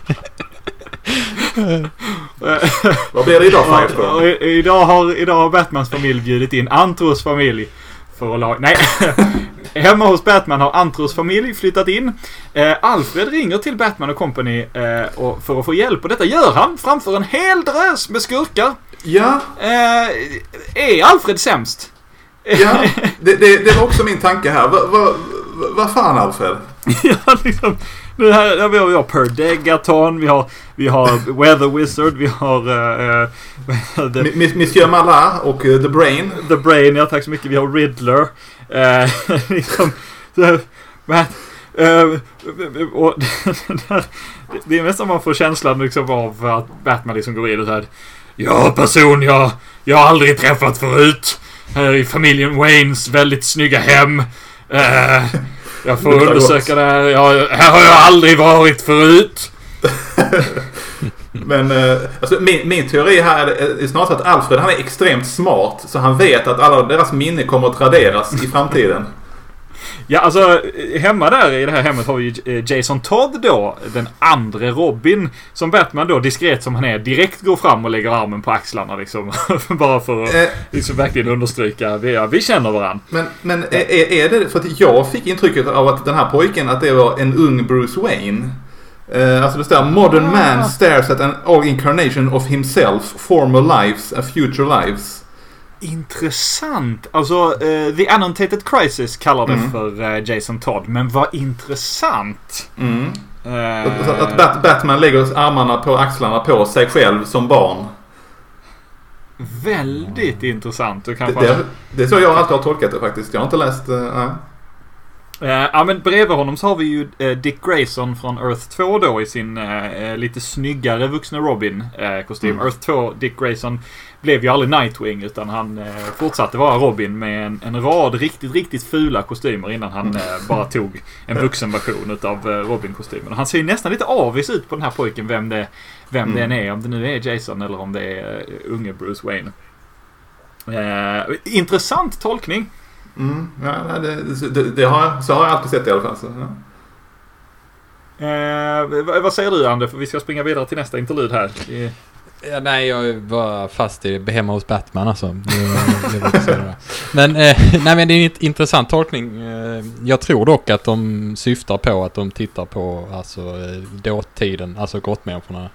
Vad blir det idag, Firestone? Idag har Batmans familj bjudit in Antros familj för att laga... Nej. Hemma hos Batman har Antros familj flyttat in. Alfred ringer till Batman och Company för att få hjälp. Och detta gör han framför en hel drös med skurkar. Ja. Är Alfred sämst? Ja, det var också min tanke här. Vad fan, Alfred? Ja, liksom... Nu här vi har Per Degaton, vi har Weather Wizard, vi har Monsieur Malin och The Brain. The Brain, ja, tack så mycket. Vi har Riddler. Liksom, och det är mest som man får känslan liksom av att Batman liksom går in och säger: "Ja, person jag har aldrig träffat förut. Här i familjen Waynes väldigt snygga hem. Jag får undersöka det här. Här har jag aldrig varit förut." Men alltså, min teori här är snarare att Alfred, han är extremt smart, så han vet att alla deras minne kommer att raderas i framtiden. Ja, alltså hemma där i det här hemmet har vi ju Jason Todd då, den andra Robin, som Batman då, diskret som han är, direkt går fram och lägger armen på axlarna liksom. Bara för att liksom verkligen understryka, vi känner varandra. Men är det, för att jag fick intrycket av att den här pojken, att det var en ung Bruce Wayne. Alltså det står modern man stares at an all incarnation of himself, former lives and future lives. Intressant. Alltså The Annotated Crisis kallar det för Jason Todd, men vad intressant. Att Batman lägger armarna på axlarna på sig själv som barn. Väldigt intressant. Det är så jag alltid har tolkat det faktiskt. Jag har inte läst... Ja, men bredvid honom så har vi ju Dick Grayson från Earth 2 då i sin lite snyggare vuxna Robin-kostym. Earth 2, Dick Grayson blev ju aldrig Nightwing, utan han fortsatte vara Robin med en rad riktigt fula kostymer innan han bara tog en vuxen version av Robin-kostymen. Han ser ju nästan lite avis ut på den här pojken, vem det än är, om det nu är Jason eller om det är unge Bruce Wayne. Intressant tolkning. Ja, så har jag alltid sett det i alla fall. Så, ja. Vad säger du, Ander? För vi ska springa vidare till nästa interlud här. Ja, nej, jag var fast hemma hos Batman alltså. Men men det är en intressant tolkning. Jag tror dock att de syftar på att de tittar på alltså dåtiden, alltså grottmänniskorna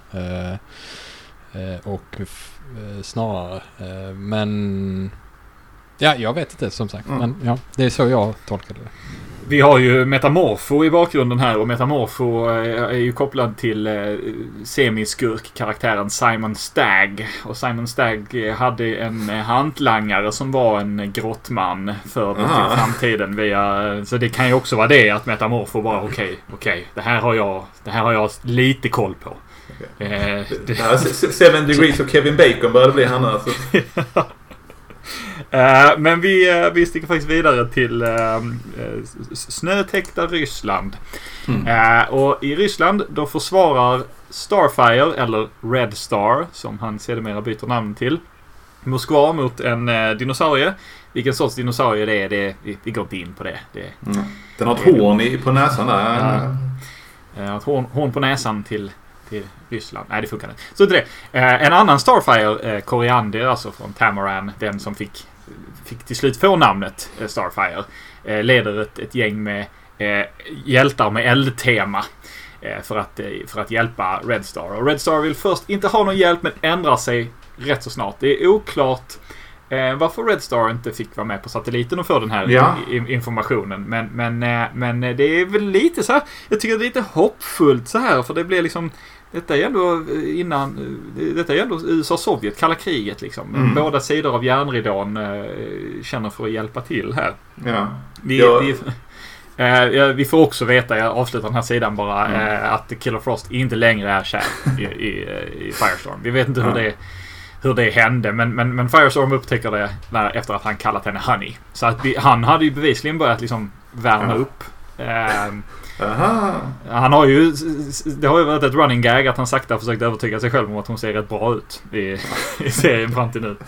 och snarare. Men ja, jag vet inte som sagt. Men ja, det är så jag tolkar det. Vi har ju Metamorfo i bakgrunden här, och Metamorfo är ju kopplad till semiskurk-karaktären Simon Stagg. Och Simon Stagg hade en hantlangare som var en grottman för till framtiden så det kan ju också vara det att Metamorfo bara okej, det här har jag lite koll på. Seven Degrees of Kevin Bacon började bli han alltså. Men vi sticker faktiskt vidare till snötäckta Ryssland. Och i Ryssland då försvarar Starfire, eller Red Star som han sedermera byter namn till, Moskva mot en dinosaurie. Vilken sorts dinosaurie det är, vi går inte in på det. Den har ett horn på näsan där. Horn på näsan till Ryssland. Nej, det funkar inte. Så det. En annan Starfire, Koriander, alltså från Tamaran, den som fick till slut få namnet Starfire, leder ett gäng med hjältar med eldtema för att hjälpa Red Star. Och Red Star vill först inte ha någon hjälp, men ändrar sig rätt så snart. Det är oklart varför Red Star inte fick vara med på satelliten och få den här informationen. Men det är väl lite så här, jag tycker det är lite hoppfullt så här, för det blir liksom, detta är ändå USA-Sovjet, kalla kriget liksom. Båda sidor av järnridån känner för att hjälpa till här. Vi får också veta, jag avslutar den här sidan bara, att Killer Frost inte längre är kär i Firestorm. Vi vet inte hur det hände, men Firestorm upptäcker det efter att han kallat henne Honey. Så att han hade ju bevisligen börjat liksom värma upp. Han har ju, det har ju varit ett running gag att han sakta försökt övertyga sig själv om att hon ser rätt bra ut i serien fram till nu.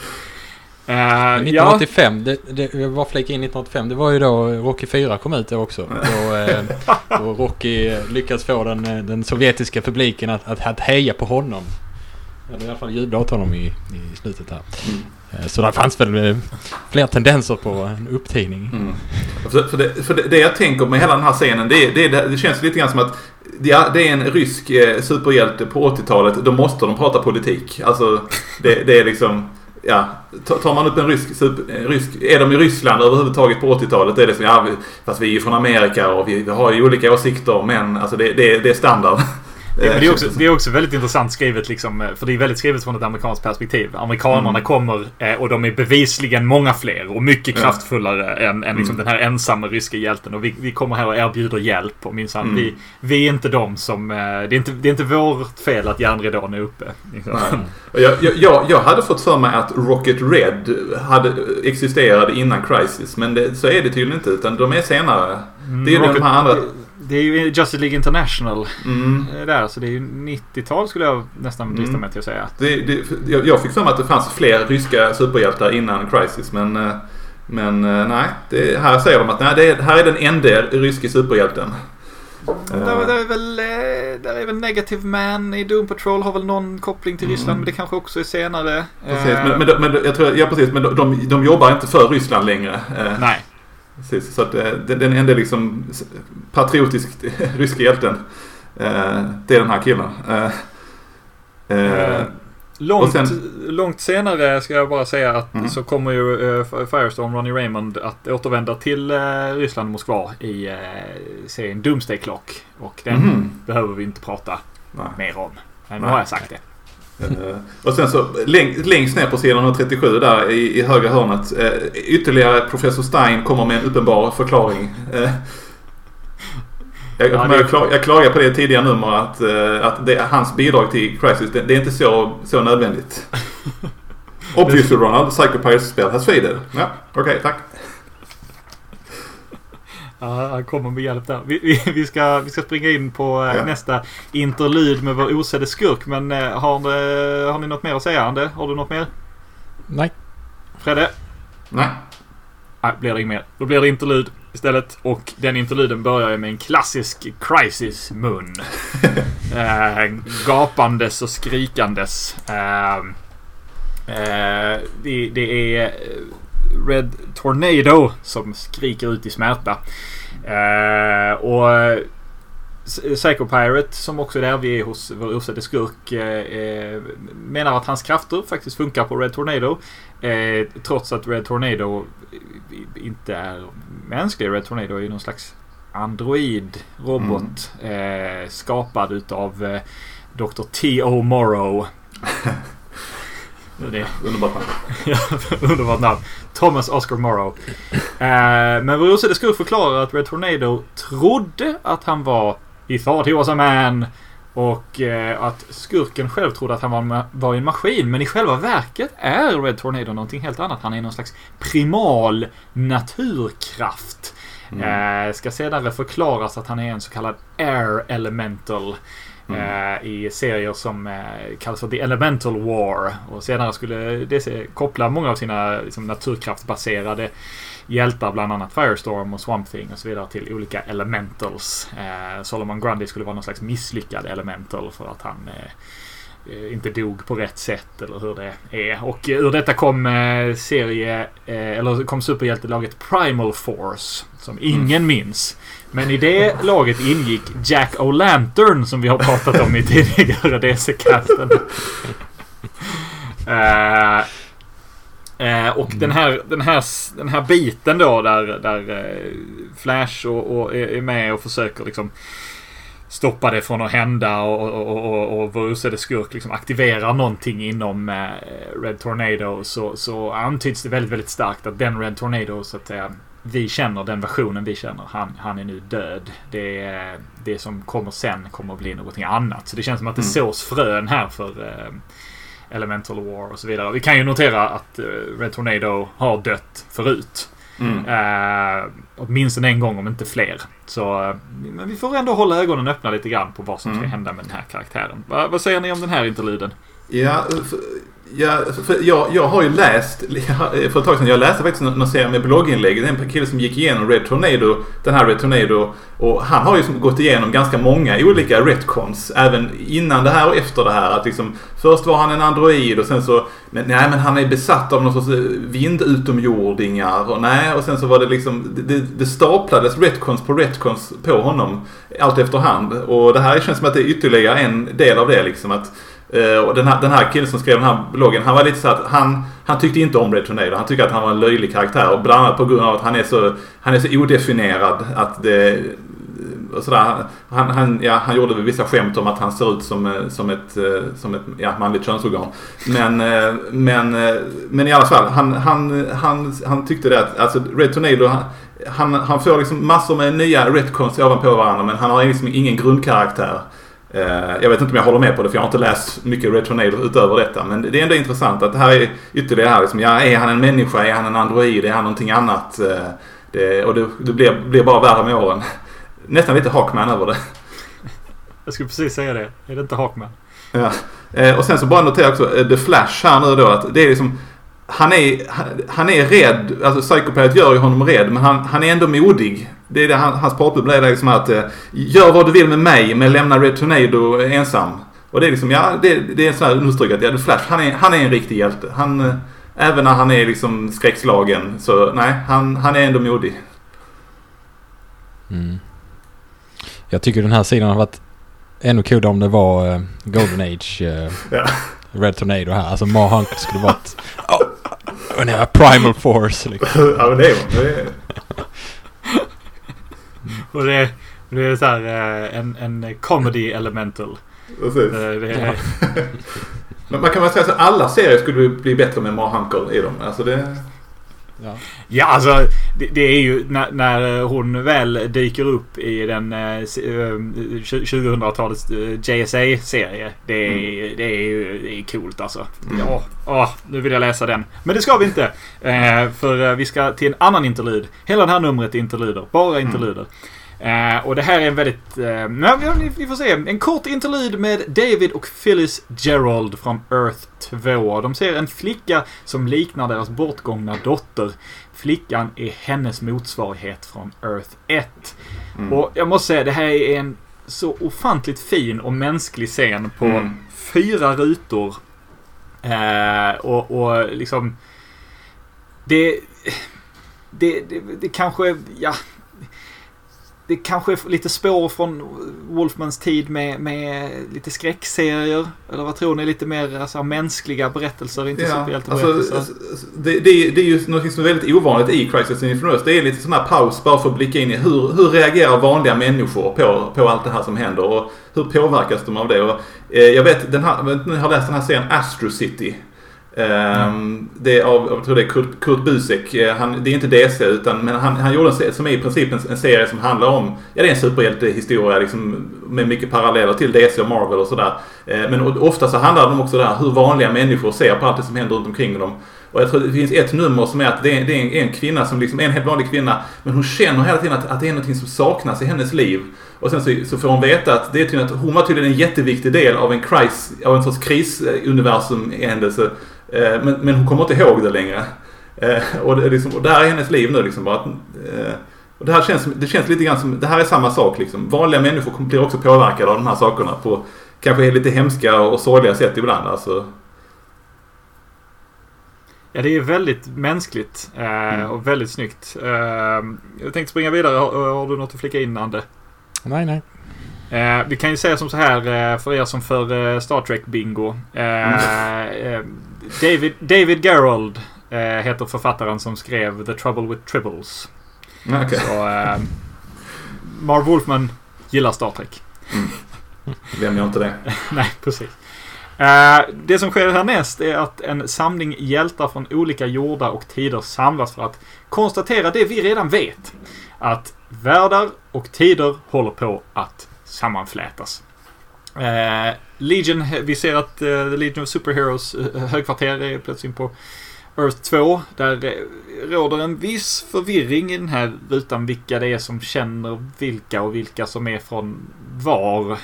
1985, det var flika in 1985, det var ju då Rocky 4 kom ut också. Då Rocky lyckas få den sovjetiska publiken att heja på honom. Eller i alla fall jubla åt honom i slutet här. Så det fanns väl fler tendenser på en upptidning. För det jag tänker med hela den här scenen, det känns lite grann som att det är en rysk superhjälte på 80-talet. Då måste de prata politik. Alltså det är liksom, ja, tar man upp en rysk är de i Ryssland överhuvudtaget på 80-talet, det är liksom, fast vi är från Amerika och vi har ju olika åsikter, men alltså det är standard. Det är också väldigt intressant skrivet liksom, för det är väldigt skrivet från ett amerikanskt perspektiv. Amerikanerna kommer och de är bevisligen många fler och mycket kraftfullare än liksom den här ensamma ryska hjälten, och vi kommer här och erbjuder hjälp, och minsann vi är inte de som det är inte vårt fel att järnridån är uppe liksom. Jag hade fått för mig att Rocket Red existerade innan Crisis, men så är det tydligen inte, utan de är senare. Det är de här andra. Det är ju Justice League International där, så det är ju 90-tal skulle jag nästan drista mig till att säga. Jag fick för mig att det fanns fler ryska superhjältar innan Crisis, men Men nej, här säger de att här är den enda ryska superhjälten. Där är väl Negative Man i Doom Patrol har väl någon koppling till Ryssland, men det kanske också är senare. Precis, men jag tror, ja precis, men de jobbar inte för Ryssland längre. Nej. Precis, så att den enda liksom patriotiskt ryska hjälten, det är den här killen. Långt senare ska jag bara säga att så kommer ju Firestorm, Ronnie Raymond att återvända till Ryssland och Moskva i serien Doomsday Clock, och den behöver vi inte prata mer om. Men nu har jag sagt det. Och sen så längst ner på sidan 37 där i högra hörnet, ytterligare Professor Stein kommer med en uppenbar förklaring. Jag klagar på det tidigare nummer att det är hans bidrag till Crisis. Det är inte så nödvändigt. Obviously Ronald, Psycho-Pirates spel has faded. Ja, okej, tack. Ja, han kommer med hjälp där. Vi ska springa in på nästa interlyd med vår osedde skurk. Men har ni något mer att säga, Ande? Har du något mer? Nej. Fredde? Nej. Nej, blir det inget mer. Då blir det interlyd istället. Och den interlyden börjar med en klassisk Crisis-mun. Gapandes och skrikandes. Det är Red Tornado som skriker ut i smärta. Och Psycho Pirate, som också är där vi är hos vår osedde skurk, menar att hans krafter faktiskt funkar på Red Tornado, trots att Red Tornado inte är mänsklig. Red Tornado är ju någon slags android-robot skapad utav Dr. T.O. Morrow. Det är underbart namn. Thomas Oscar Morrow. Men vår osedde skurk förklarar att Red Tornado trodde att han he thought he was a man, och att skurken själv trodde att han var en maskin, men i själva verket är Red Tornado någonting helt annat. Han är någon slags primal naturkraft. Ska senare förklaras att han är en så kallad air elemental i serier som kallas för The Elemental War, och senare skulle DC koppla många av sina liksom, naturkraftsbaserade hjältar, bland annat Firestorm och Swamp Thing och så vidare, till olika elementals. Solomon Grundy skulle vara någon slags misslyckad elemental för att han inte dog på rätt sätt, eller hur det är. Och ur detta kom kom superhjältelaget Primal Force, som ingen minns. Men i det laget ingick Jack O'Lantern, som vi har pratat om i tidigare DC-casten. Och den här biten då där Flash och är med och försöker liksom stoppa det från att hända, och vår osedde skurk liksom aktiverar någonting inom Red Tornado, så antyds det väldigt, väldigt starkt att den Red Tornado, så att säga, vi känner, den versionen vi känner, han är nu död. Det som kommer sen kommer att bli någonting annat. Så det känns som att det sås frön här för Elemental War och så vidare. Vi kan ju notera att Red Tornado har dött förut. Åtminstone en gång, om inte fler. Så, men vi får ändå hålla ögonen öppna lite grann på vad som ska hända med den här karaktären. Vad säger ni om den här interlyden? Jag har ju läst för ett tag sedan, jag läste faktiskt någon serie med blogginlägg. Det är en kille som gick igenom den här Red Tornado, och han har ju gått igenom ganska många olika retcons, även innan det här och efter det här, att liksom, först var han en android, och sen så men han är besatt av någon sorts vindutomjordingar, och sen så var det liksom det staplades retcons på honom allt efterhand, och det här känns som att det är ytterligare en del av det liksom, att och den här killen som skrev den här bloggen, han var lite så att han tyckte inte om Red Tornado. Han tyckte att han var en löjlig karaktär, och bland annat på grund av att han är så odefinierad, att det och sådär. Han gjorde väl vissa skämt om att han ser ut som ett manligt könsorgan. Men i alla fall han tyckte det att alltså Red Tornado han får liksom massor med nya retcons ovanpå varandra, men han har liksom ingen grundkaraktär. Jag vet inte om jag håller med på det, för jag har inte läst mycket Red Tornado utöver detta, men det är ändå intressant att det här är ytterligare här liksom, är han en människa, är han en android, är han någonting annat, och det blir bara värre med åren. Nästan lite Hawkman över det. Jag skulle precis säga det. Är det inte Hawkman? Ja. Och sen så bara notera också The Flash här nu då, att det är liksom han är rädd. Alltså Psychopath gör ju honom rädd, men han är ändå modig. Det är det hans problem är liksom att gör vad du vill med mig, men lämna Red Tornado ensam. Och det är liksom, det är en sån här understryk att Flash, han är en riktig hjälte. Även när han är liksom skräckslagen, så nej, han är ändå modig. Jag tycker den här sidan har varit ännu coolare om det var Golden Age Red Tornado här. Alltså Mahunk skulle vara ett primal force liksom. Ja, men det är Och det är så här en comedy elemental. Precis. Men man kan väl säga att alla serier skulle bli bättre med Mahunkel i dem. Alltså det... Ja, alltså det är ju när hon väl dyker upp i den 2000-talets JSA-serie. Det är coolt alltså. Nu vill jag läsa den. Men det ska vi inte. För vi ska till en annan interlud. Hela det här numret är interluder. Bara interluder. Och det här är en väldigt... vi får se. En kort interlud med David och Phyllis Gerald från Earth 2. De ser en flicka som liknar deras bortgångna dotter. Flickan är hennes motsvarighet från Earth 1. Och jag måste säga, det här är en så ofantligt fin och mänsklig scen på 4 rutor. Och liksom... Det kanske... Ja... Det kanske är lite spår från Wolfmans tid med lite skräckserier. Eller vad tror ni? Lite mer alltså, mänskliga berättelser, inte superhjälteberättelser. Alltså, det är ju något som är väldigt ovanligt i Crisis on Infinite Earths. Det är lite sån här paus bara för att blicka in i hur reagerar vanliga människor på allt det här som händer. Och hur påverkas de av det. Och, jag vet, jag har läst den här serien Astro City. Det är jag tror det är Kurt Busiek. Det är inte DC men han gjorde en serie som är i princip en serie som handlar om, det är en superhjältehistoria liksom, med mycket paralleller till DC och Marvel och sådär. Men ofta så handlar det också där hur vanliga människor ser på allt det som händer runt omkring dem. Och jag tror det finns ett nummer som är att det är en kvinna som liksom är en helt vanlig kvinna, men hon känner hela tiden att det är något som saknas i hennes liv. Och sen så får hon veta att det är tydligen att hon var tydligen en jätteviktig del av en sorts krisuniversum i händelse. Men hon kommer inte ihåg det längre. Och det här är hennes liv nu liksom bara. Och det känns lite grann som det här är samma sak liksom. Vanliga människor blir också påverkade av de här sakerna på kanske lite hemska och sorgliga sätt ibland alltså. Ja, det är väldigt mänskligt och väldigt snyggt. Jag tänkte springa vidare. Har du något att flika in, Ande? Nej. Vi kan ju säga som så här för er som för Star Trek bingo. David Gerrold heter författaren som skrev The Trouble with Tribbles. Okay. Så Marv Wolfman gillar Star Trek. Vem gör inte det? Nej, precis. Det som sker härnäst är att en samling hjältar från olika jordar och tider samlas för att konstatera det vi redan vet. Att världar och tider håller på att sammanflätas. Legion, vi ser att The Legion of Superheroes högkvarter är plötsligt på Earth 2. Där råder en viss förvirring i den här rutan vilka det är som känner vilka och vilka som är från var.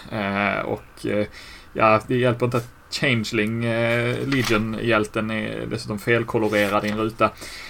Det hjälper inte att Changeling, Legion-hjälten, är dessutom felkolorerad i en ruta.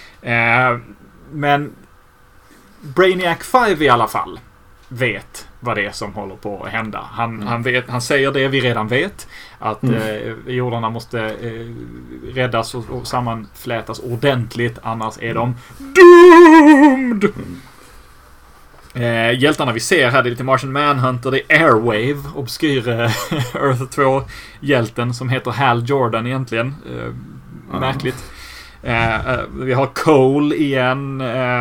Men Brainiac 5 i alla fall vet vad det är som håller på att hända. Han säger det vi redan vet, att jordarna måste räddas och sammanflätas ordentligt, annars är de doomed! Hjältarna vi ser här, det är lite Martian Manhunter, det är Airwave, obskyr Earth 2-hjälten som heter Hal Jordan egentligen. Märkligt. Vi har Cole igen.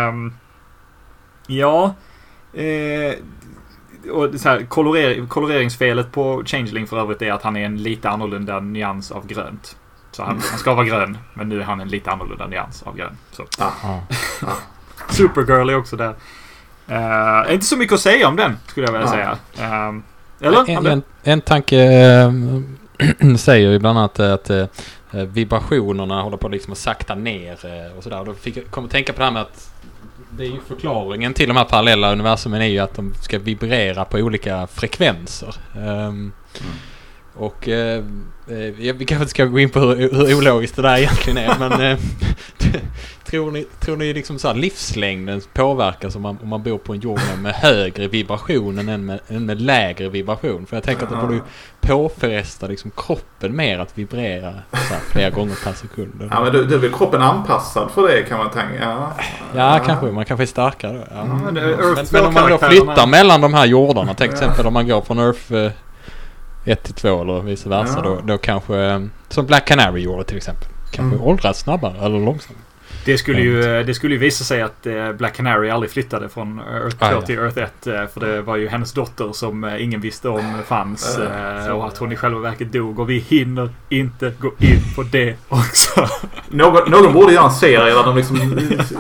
Och så här, koloreringsfelet på Changeling för övrigt är att han är en lite annorlunda nyans av grönt. Så han ska vara grön, men nu är han en lite annorlunda nyans av grön. Så. Supergirl är också där. Inte så mycket att säga om den, skulle jag vilja säga. Eller? En tanke säger ju bland annat att vibrationerna håller på liksom att sakta ner och sådär. Och då kom att tänka på det här med att det är ju förklaringen till de här parallella universumen är ju att de ska vibrera på olika frekvenser. Och vi kanske inte ska gå in på hur ologiskt det där egentligen är, men tror ni liksom så här livslängden påverkas om man bor på en jord med högre vibration än med lägre vibration? För jag tänker att det borde ju påfresta liksom kroppen mer att vibrera så här flera gånger per sekund. Ja, men du är väl kroppen anpassad för det, kan man tänka. Ja, kanske. Man kanske är starkare då. Ja. Men om man då flyttar mellan de här jordarna, till exempel om man går från Earth 1 till 2 eller vice versa, då kanske, som Black Canary gjorde till exempel, kanske åldras snabbare eller långsammare. Det skulle ju visa sig att Black Canary aldrig flyttade från Earth 2 till Earth 1, för det var ju hennes dotter som ingen visste om fanns, och att hon i själva verket dog, och vi hinner inte gå in på det också. Någon borde göra en serie där de liksom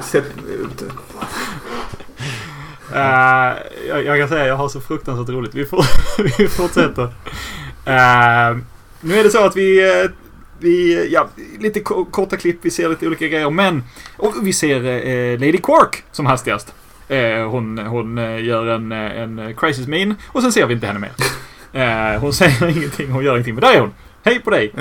jag kan säga jag har så fruktansvärt roligt. Vi fortsätter. Nu är det så att vi lite korta klipp, vi ser lite olika grejer, men och vi ser Lady Quark som hastigast. Hon gör en crisis min, och sen ser vi inte henne mer. Hon säger ingenting, hon gör ingenting, men där är hon. Hej på dig.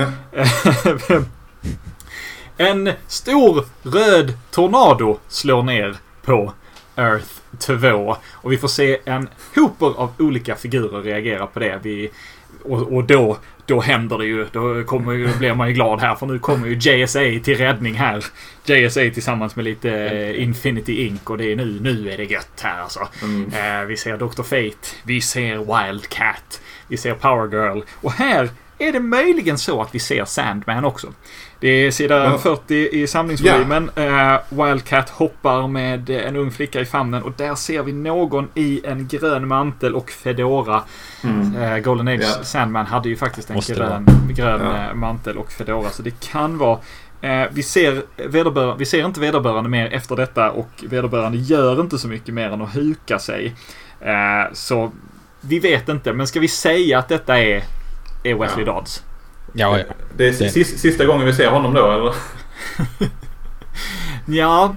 En stor röd tornado slår ner på Earth 2, och vi får se en hoper av olika figurer reagera på det. Och då händer det ju. Då blir man ju glad här, för nu kommer ju JSA till räddning här. JSA tillsammans med lite Infinity Inc. Och det är nu är det gött här alltså. Vi ser Dr. Fate, vi ser Wildcat, vi ser Power Girl, och här är det möjligen så att vi ser Sandman också. Det är sidan 40 i samlingsvolymen. Wildcat hoppar med en ung flicka i famnen, och där ser vi någon i en grön mantel och fedora. Golden Age Sandman hade ju faktiskt en grön mantel och fedora, så det kan vara vi ser inte vederbörande mer efter detta, och vederbörande gör inte så mycket mer än att huka sig. Så vi vet inte, men ska vi säga att detta är Wesley Dodds? Ja. Det är sista gången vi ser honom då, eller? Ja,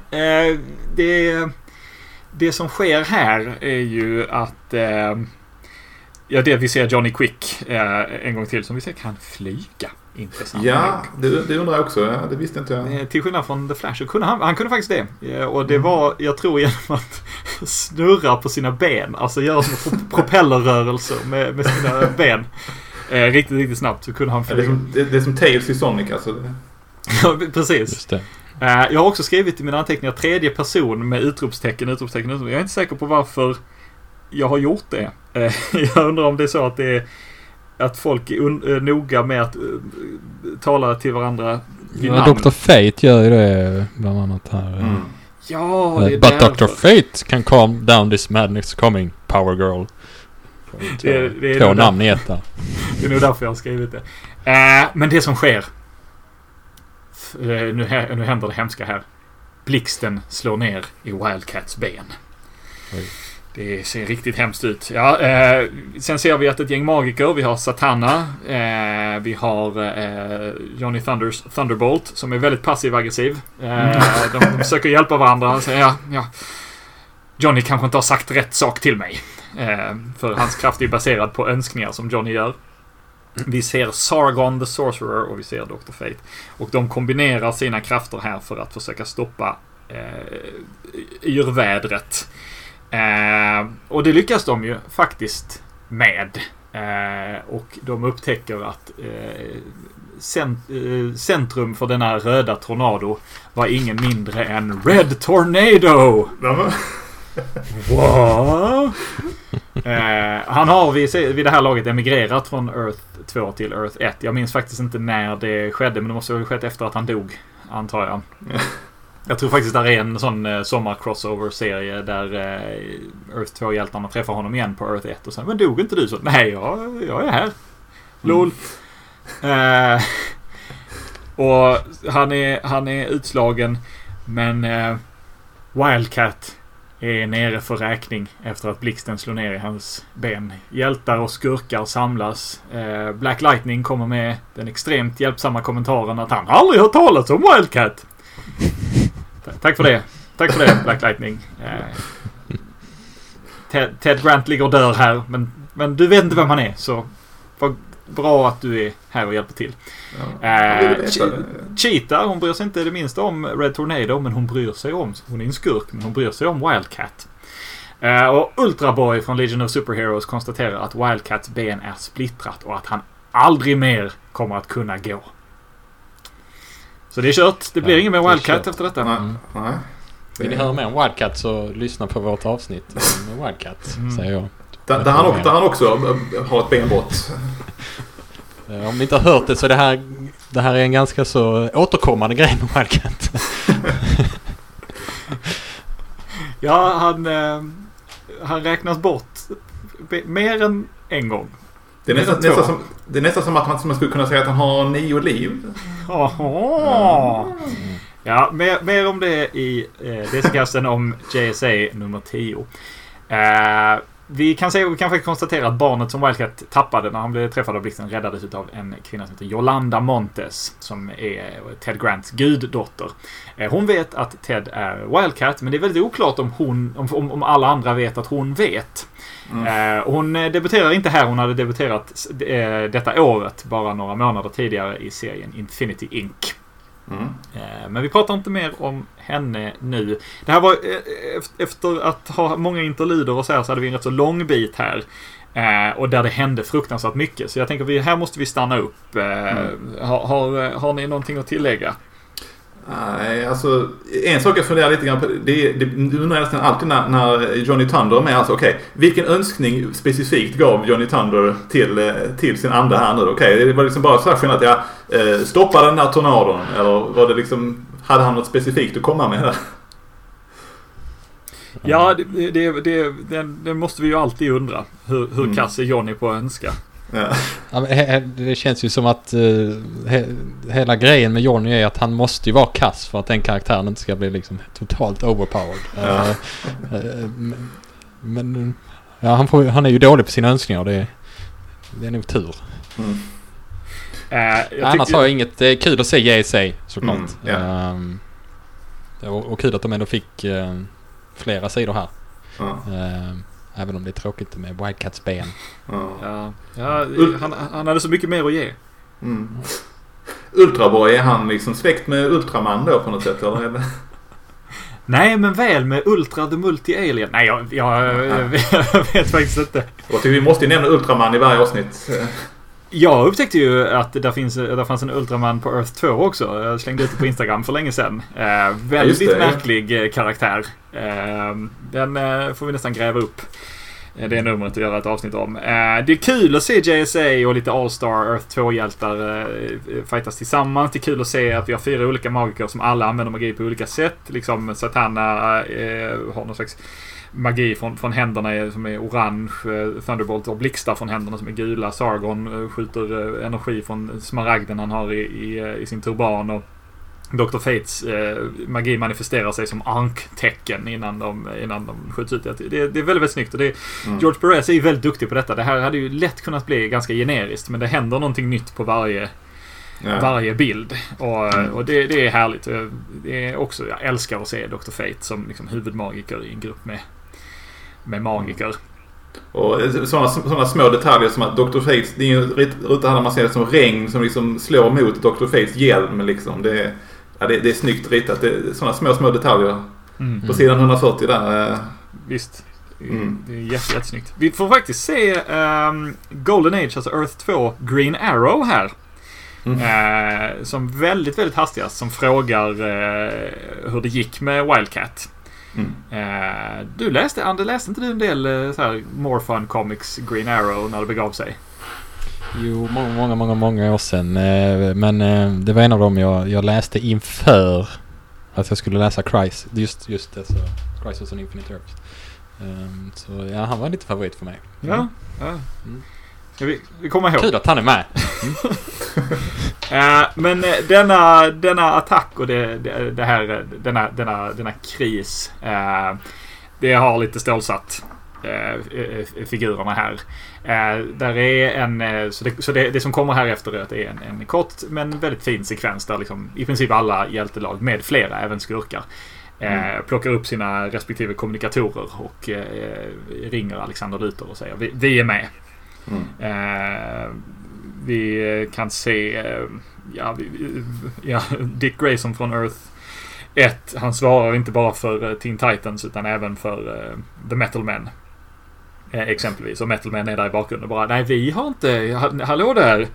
det som sker här är ju att det vi ser Johnny Quick en gång till, som vi ser kan flyga. Intressant. Ja, det undrar jag också. Ja, det visste inte jag. Till skillnad från The Flash, han kunde faktiskt det. Och det var, jag tror, genom att snurra på sina ben. Alltså göra små propellerrörelser med sina ben. Riktigt, riktigt snabbt så kunde han flyga. Det är som Tails i Sonic, alltså. Ja, precis. Just det. Jag har också skrivit i mina anteckningar tredje person med utropstecken. Jag är inte säker på varför jag har gjort det. Jag undrar om det är så att det är att folk är noga med att tala till varandra vid namn. Dr. Fate gör ju det bland annat här. Ja, det är But Dr. Fate can calm down this madness coming, Power Girl. Det är två namn i ett där. Det är nog därför jag har skrivit det. Men det som sker, nu händer det hemska här. Blixten slår ner i Wildcats ben. Oj. Det ser riktigt hemskt ut. Ja, sen ser vi att ett gäng magiker, vi har Satana, vi har Johnny Thunderbolt som är väldigt passiv-aggressiv. De försöker hjälpa varandra och säger ja, Johnny kanske inte har sagt rätt sak till mig. För hans kraft är baserad på önskningar som Johnny gör. Vi ser Sargon the Sorcerer och vi ser Dr. Fate. Och de kombinerar sina krafter här för att försöka stoppa yrvädret. Och det lyckas de ju faktiskt med. Och de upptäcker att centrum för den här röda tornado var ingen mindre än Red Tornado. Wow. Han har vid det här laget emigrerat från Earth 2 till Earth 1. Jag minns faktiskt inte när det skedde, men det måste ha skett efter att han dog, antar jag. Jag tror faktiskt där är en sån sommar-crossover-serie där Earth 2-hjältarna träffar honom igen på Earth 1 och sen, men dog inte du? Så, nej, jag är här. Lol. Och han är utslagen, men Wildcat är nere för räkning efter att blixten slår ner i hans ben. Hjältar och skurkar samlas. Black Lightning kommer med den extremt hjälpsamma kommentaren att han aldrig hört talas om Wildcat. Tack för det. Tack för det, Black Lightning. Ted Grant ligger och dör här, men du vet inte vem han är, så bra att du är här och hjälper till. Cheetah, hon bryr sig inte det minsta om Red Tornado, men hon är en skurk, men hon bryr sig om Wildcat. Och Ultraboy från Legion of Superheroes konstaterar att Wildcats ben är splittrat och att han aldrig mer kommer att kunna gå. Så det är kört. Det blir ingen mer Wildcat efter detta. Nej. Vill ni höra mer om Wildcat så lyssna på vårt avsnitt med Wildcat, säger jag. Där han också har ett benbrott. Om ni inte har hört det så det här är en ganska så återkommande grej med Wildcat. Ja, han räknas bort mer än en gång. Det är nästan som att man skulle kunna säga att han har 9 liv. Ja, mer om det i DC-kasten om JSA nummer 10. Vi kan faktiskt konstatera att barnet som Wildcat tappade när han blev träffad av blixten räddades av en kvinna som heter Yolanda Montes, som är Ted Grants guddotter. Hon vet att Ted är Wildcat, men det är väldigt oklart om alla andra vet att hon vet. Hon debuterar inte här, hon hade debuterat detta året, bara några månader tidigare i serien Infinity Inc. Men vi pratar inte mer om henne nu. Det här var efter att ha många interluder och så hade vi en rätt så lång bit här, och där det hände fruktansvärt mycket. Så jag tänker här måste vi stanna upp. Har ni någonting att tillägga? Nej, alltså en sak jag funderar lite grann på, det undrar nästan alltid när Johnny Thunder är med, alltså vilken önskning specifikt gav Johnny Thunder till sin ande här nu? Det var liksom bara så här att jag stoppade den här tornadon, eller var det liksom, hade han något specifikt att komma med där? Ja, det måste vi ju alltid undra. Hur kass är Johnny på att önska? Ja, det känns ju som att hela grejen med Johnny är att han måste ju vara kass för att den karaktären inte ska bli liksom totalt overpowered. Men ja, han är ju dålig på sina önskningar. Det är nog tur. Annars har jag inget. Det är kul att se JSA såklart. Och kul att de ändå fick flera sidor här. Även om det är tråkigt med Wildcats ben. Han hade så mycket mer att ge. Ultraboy, är han liksom släkt med Ultraman då på något sätt? Eller? Nej, men väl med Ultra the Multi-Alien. Nej, jag vet faktiskt inte. Jag tycker vi måste nämna Ultraman i varje avsnitt. Jag upptäckte ju att där fanns en Ultraman på Earth 2 också. Jag slängde ut det på Instagram för länge sedan. Väldigt märklig karaktär. Den får vi nästan gräva upp. Det är numret att göra ett avsnitt om. Det är kul att se JSA och lite All-Star Earth 2-hjältar fightas tillsammans. Det är kul att se att vi har 4 olika magiker som alla använder magi på olika sätt. Liksom Satana har någon slags magi från händerna som är orange, Thunderbolt, och blixtar från händerna som är gula. Sargon skjuter energi från smaragden han har i sin turban, och Dr. Fates magi manifesterar sig som anktecken innan de skjuts ut. Det är väldigt, väldigt snyggt. Och George Perez är ju väldigt duktig på detta. Det här hade ju lätt kunnat bli ganska generiskt, men det händer någonting nytt på varje bild. Och det är härligt. Det är också, jag älskar att se Dr. Fate som liksom huvudmagiker i en grupp med magiker. Och sådana små detaljer som att Dr. Fates, det är ju runt här man ser det som regn som liksom slår mot Dr. Fates hjälm liksom. Det är snyggt ritat. Det är sådana små detaljer på sidan 140 där. Visst. Det är jättesnyggt. Vi får faktiskt se Golden Age, alltså Earth 2 Green Arrow här. Som väldigt, väldigt hastigast, som frågar hur det gick med Wildcat. Läste inte du en del så här More Fun Comics Green Arrow när det begav sig? Jo, många år sedan. Men det var en av dem jag läste inför att jag skulle läsa Crisis. Just det, så Crisis on Infinite Earths. Så ja, han var lite favorit för mig. Ja. Ska vi kommer ihåg. Kul att han är med. Men denna attack och denna kris, det har lite stålsatt figurerna här. Där är det som kommer här efter är en kort men väldigt fin sekvens där liksom i princip alla hjältelag med flera, även skurkar, plockar upp sina respektive kommunikatorer och ringer Alexander Luthor och säger vi är med. vi kan se Dick Grayson från Earth 1. Han svarar inte bara för Teen Titans utan även för The Metal Men. Exempelvis. Och Metal Men är där i bakgrunden bara, nej vi har inte, hallå där.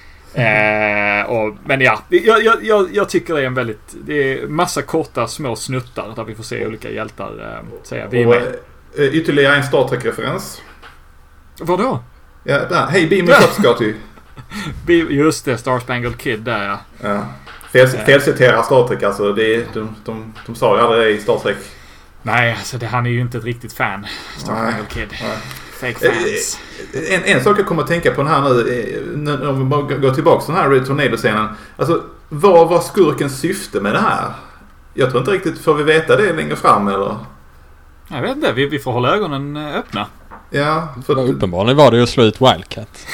Men ja, jag tycker det är en väldigt, det är massa korta små snuttar där vi får se olika hjältar säga vi är med. Ytterligare en Star Trek-referens. Vadå? Ja, hej, beam me up, Scotty. Just det, Star Spangled Kid där ja. Felcitera Star Trek alltså. De sa ju aldrig det i Star Trek. Nej, alltså han är ju inte ett riktigt fan. Star Spangled Kid. Fake fans. En sak jag kommer att tänka på den här nu, om vi bara går tillbaka till den här Tornado-scenen. Alltså, vad var skurkens syfte med det här? Jag tror inte riktigt, får vi veta det längre fram eller? Jag vet inte, vi får hålla ögonen öppna. Ja, uppenbarligen var det ju att slå ut Wildcat.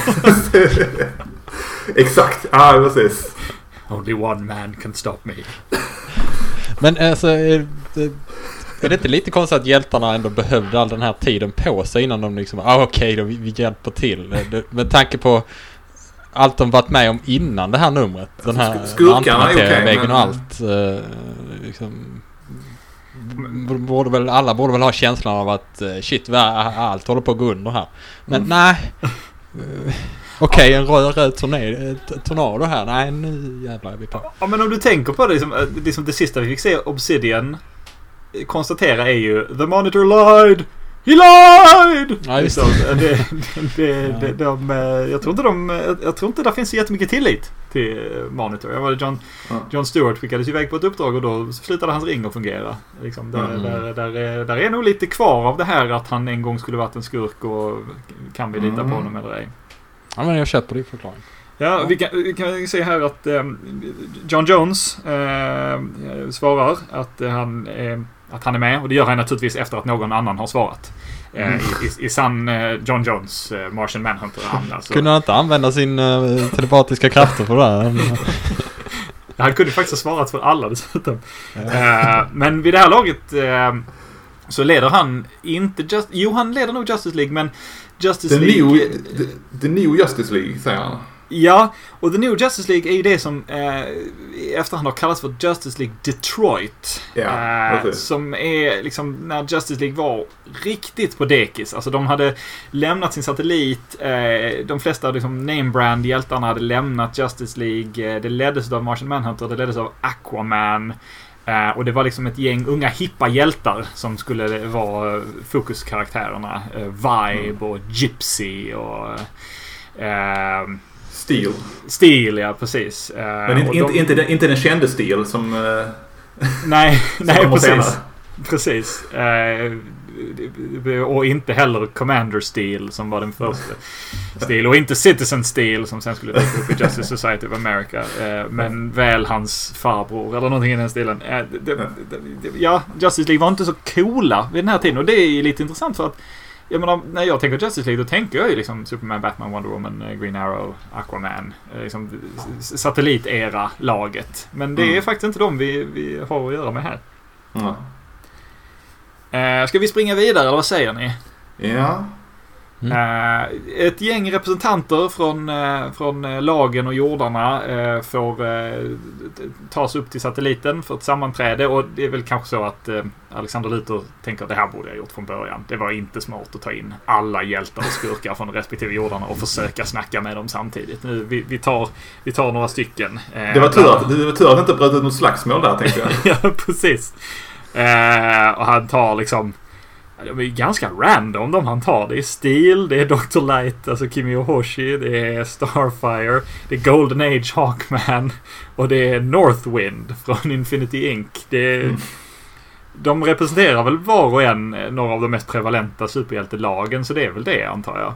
Exakt, ja precis. Only one man can stop me. Men alltså, är det inte lite konstigt att hjältarna ändå behövde all den här tiden på sig innan de liksom, okej då, vi hjälper till. Med tanke på allt de varit med om innan det här numret. Den här antimaterieväggen och allt. Liksom, alla borde väl ha känslan av att shit, allt håller på att gå under här. Men nej. Okej, en röd tornado här. Nej, nu jävlar är vi på. Ja, men om du tänker på det, liksom det sista vi fick se Obsidian konstatera är ju The Monitor lied! He lied! Ja, just jag tror inte det finns så jättemycket tillit till Monitor. John Stewart skickades iväg på ett uppdrag och då slutade hans ring att fungera. Liksom, där är nog lite kvar av det här att han en gång skulle varit en skurk och kan vi lita på honom eller ej. Ja, men jag köper din förklaring. Ja, vi kan se här att John Jones svarar att han är med, och det gör han naturligtvis efter att någon annan har svarat. I sann John Jones Martian Manhunter-anda. Kunde han inte använda sin telepatiska krafter för det här? Han kunde faktiskt ha svarat för alla dessutom. Men vid det här laget så leder han inte han leder nog Justice League, men Justice League... The New Justice League, säger han. Ja, och The New Justice League är ju det som efterhand har kallats för Justice League Detroit. Som är liksom när Justice League var riktigt på dekis. Alltså de hade lämnat sin satellit. De flesta liksom name-brand-hjältarna hade lämnat Justice League. Det leddes av Martian Manhunter, det leddes av Aquaman. Och det var liksom ett gäng unga hippa hjältar som skulle vara fokuskaraktärerna. Vibe och Gypsy och... Steel, ja, precis. Men inte den kände Steel som... nej, precis. Och inte heller Commander Steel som var den första Steel, och inte Citizen Steel som sen skulle dyka upp i Justice Society of America, men väl hans farbror eller någonting i den stilen. Justice League var inte så coola vid den här tiden, och det är lite intressant för att jag menar, när jag tänker Justice League då tänker jag ju liksom Superman, Batman, Wonder Woman, Green Arrow, Aquaman, liksom satellitera-laget. Men det är faktiskt inte de vi har att göra med här. Ska vi springa vidare eller vad säger ni? Ja. Ett gäng representanter från lagen och jordarna får tas upp till satelliten för ett sammanträde, och det är väl kanske så att Alexander Luthor tänker att det här borde jag gjort från början. Det var inte smart att ta in alla hjältar och skurkar från respektive jordarna och försöka snacka med dem samtidigt. Nu, vi tar några stycken. Det var tur att det inte bröt ut något slagsmål där, tänkte jag. Ja, precis. Och han tar liksom... De är ganska random de han tar. Det är Steel, det är Dr. Light, alltså Kimi Ohoshi, det är Starfire, det är Golden Age Hawkman och det är Northwind från Infinity Inc. De representerar väl var och en några av de mest prevalenta superhjältelagen, så det är väl det, antar jag.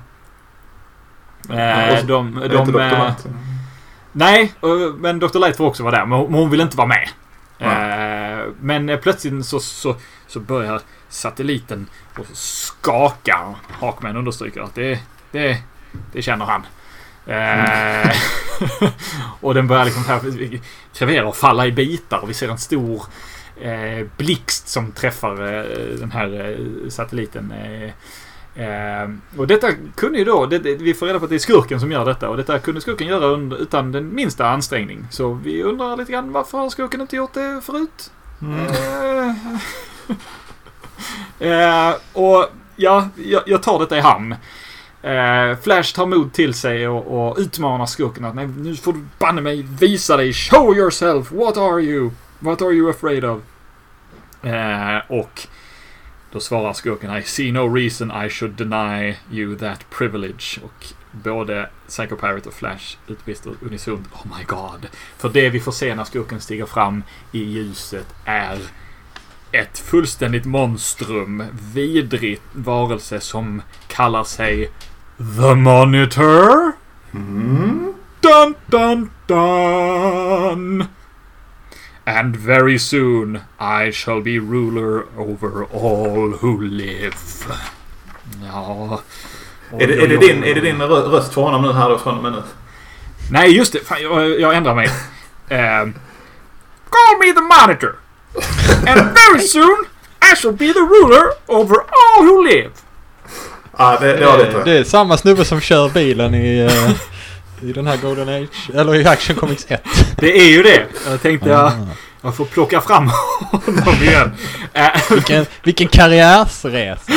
Nej, men Dr. Light får också vara där, men hon vill inte vara med. Men plötsligt så börjar satelliten och skaka. Hawkman understryker att det känner han. Och den börjar liksom krevera och falla i bitar, och vi ser en stor blixt som träffar den här satelliten. Och detta kunde ju då, vi får reda på att det är skurken som gör detta, och detta kunde skurken göra utan den minsta ansträngning. Så vi undrar lite grann, varför har skurken inte gjort det förut? Och ja, jag tar detta i hamn. Flash tar mod till sig och utmanar skurken att nej, nu får du banne mig visa dig, show yourself, what are you afraid of? Och då svarar skurken, I see no reason I should deny you that privilege. Och både Psycho Pirate och Flash utbrister unisont, oh my god. För det vi får se när skurken stiger fram i ljuset är ett fullständigt monstrum, vidrigt varelse som kallar sig The Monitor. Dun dun dun. And very soon I shall be ruler over all who live. Ja. Är det din röst för honom nu här då från minut? Nej, just det. Fan, jag ändrar mig. Call me the Monitor. And very soon I shall be the ruler over all who live. Det är samma snubbe som kör bilen i den här Golden Age, eller i Action Comics 1. Det är ju det. Jag tänkte jag får plocka fram honom igen. Vilken karriärsresa.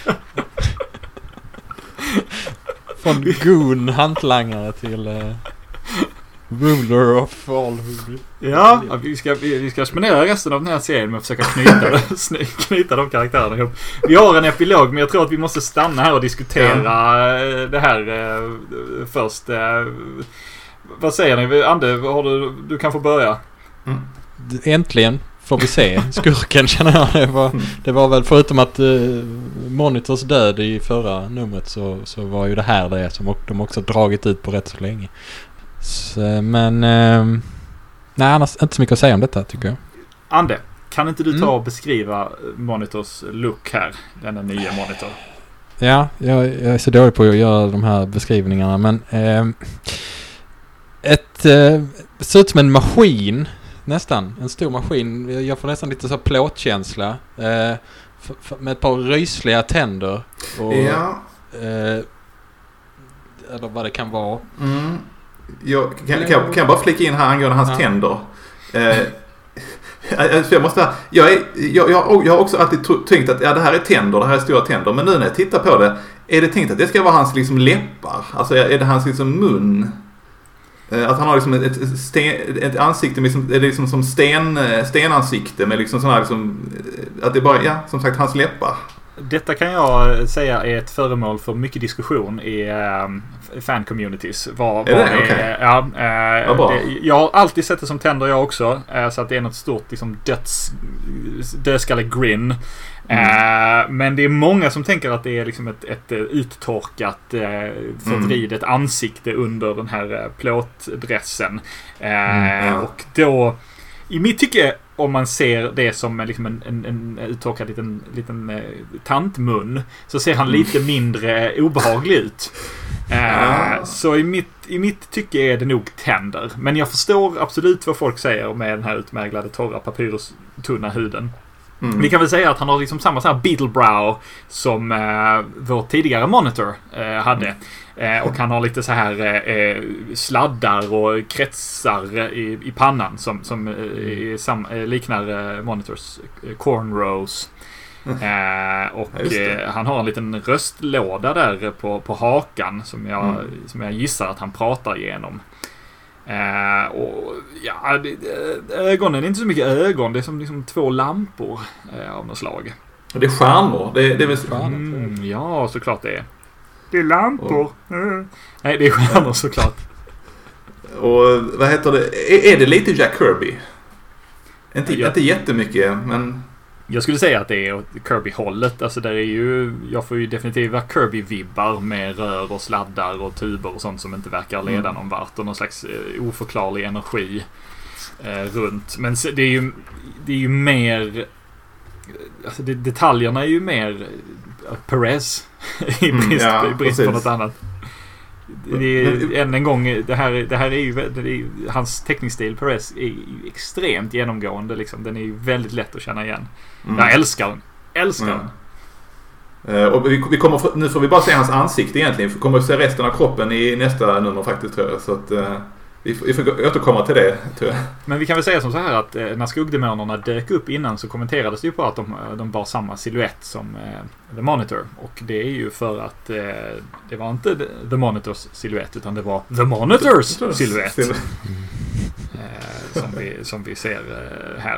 Från goon hantlangare till ruler of all who live. Ja, vi ska spendera resten av den här serien med att försöka knyta de karaktärerna ihop. Vi har en epilog, men jag tror att vi måste stanna här och diskutera det här först. Vad säger ni? Ande, du kan få börja. Äntligen får vi se skurken, känner jag. Det var väl, förutom att Monitors död i förra numret, så var ju det här det som de också dragit ut på rätt så länge. Men nej, annars inte så mycket att säga om detta, tycker jag. Ande, kan inte du ta och beskriva Monitors look här, denna nya Monitor? Ja, jag är så dålig på att göra de här beskrivningarna, men ser ut som en maskin, nästan, en stor maskin. Jag får nästan lite så plåtkänsla, med ett par rysliga tänder och, eller vad det kan vara. Jag kan bara flika in här angående hans tänder. Jag har också alltid tänkt att det här är tänder, det här är stora tänder. Men nu när jag tittar på det, är det tänkt att det ska vara hans liksom läppar? Alltså är det hans liksom mun? Att han har liksom ett ansikte med liksom som stenansikte med liksom sån här liksom, att det bara som sagt hans läppar. Detta kan jag säga är ett föremål för mycket diskussion i fan-communities. Jag har alltid sett det som tänder jag också. Så att det är något stort liksom, dödskallegrin. Men det är många som tänker att det är liksom ett uttorkat förvridet ansikte under den här plåtdressen. Och då, i mitt tycke, om man ser det som liksom en uttorkad liten tantmun, så ser han lite mindre obehaglig ut. Så i mitt tycke är det nog tänder. Men jag förstår absolut vad folk säger med den här utmärglade torra papyrustunna huden. Vi kan väl säga att han har liksom samma så här Beetlebrow som vår tidigare Monitor hade. Och han har lite så här sladdar och kretsar i pannan som liknar Monitors cornrows. Och han har en liten röstlåda där på hakan som jag gissar att han pratar igenom. Och ja, ögonen är inte så mycket ögon, det är som liksom två lampor av något slag. Och det är stjärnor, det är väl stjärnor? Ja, såklart det är. Det är lampor. Nej, det är stjärnor såklart. Och vad heter det? Är det lite Jack Kirby? Inte jättemycket, men jag skulle säga att det är Kirby-hållet. Alltså där är ju, jag får ju definitiva Kirby-vibbar med rör och sladdar och tuber och sånt som inte verkar leda någon vart, och någon slags oförklarlig energi runt. Men det är ju mer, alltså detaljerna är ju mer Perez i brist på något annat. Det är, än en gång, det här är ju hans teckningsstil Perez är extremt genomgående liksom. Den är ju väldigt lätt att känna igen. Jag älskar den. Och vi kommer, nu får vi bara se hans ansikte egentligen. Vi kommer att se resten av kroppen i nästa nummer faktiskt, tror jag. Så att vi får återkomma till det, tror jag. Men vi kan väl säga som så här att när skuggdemonerna dök upp innan så kommenterades det ju på att de var samma silhuett som The Monitor. Och det är ju för att det var inte The Monitors silhuett utan det var The Monitors silhuett. Som vi ser här.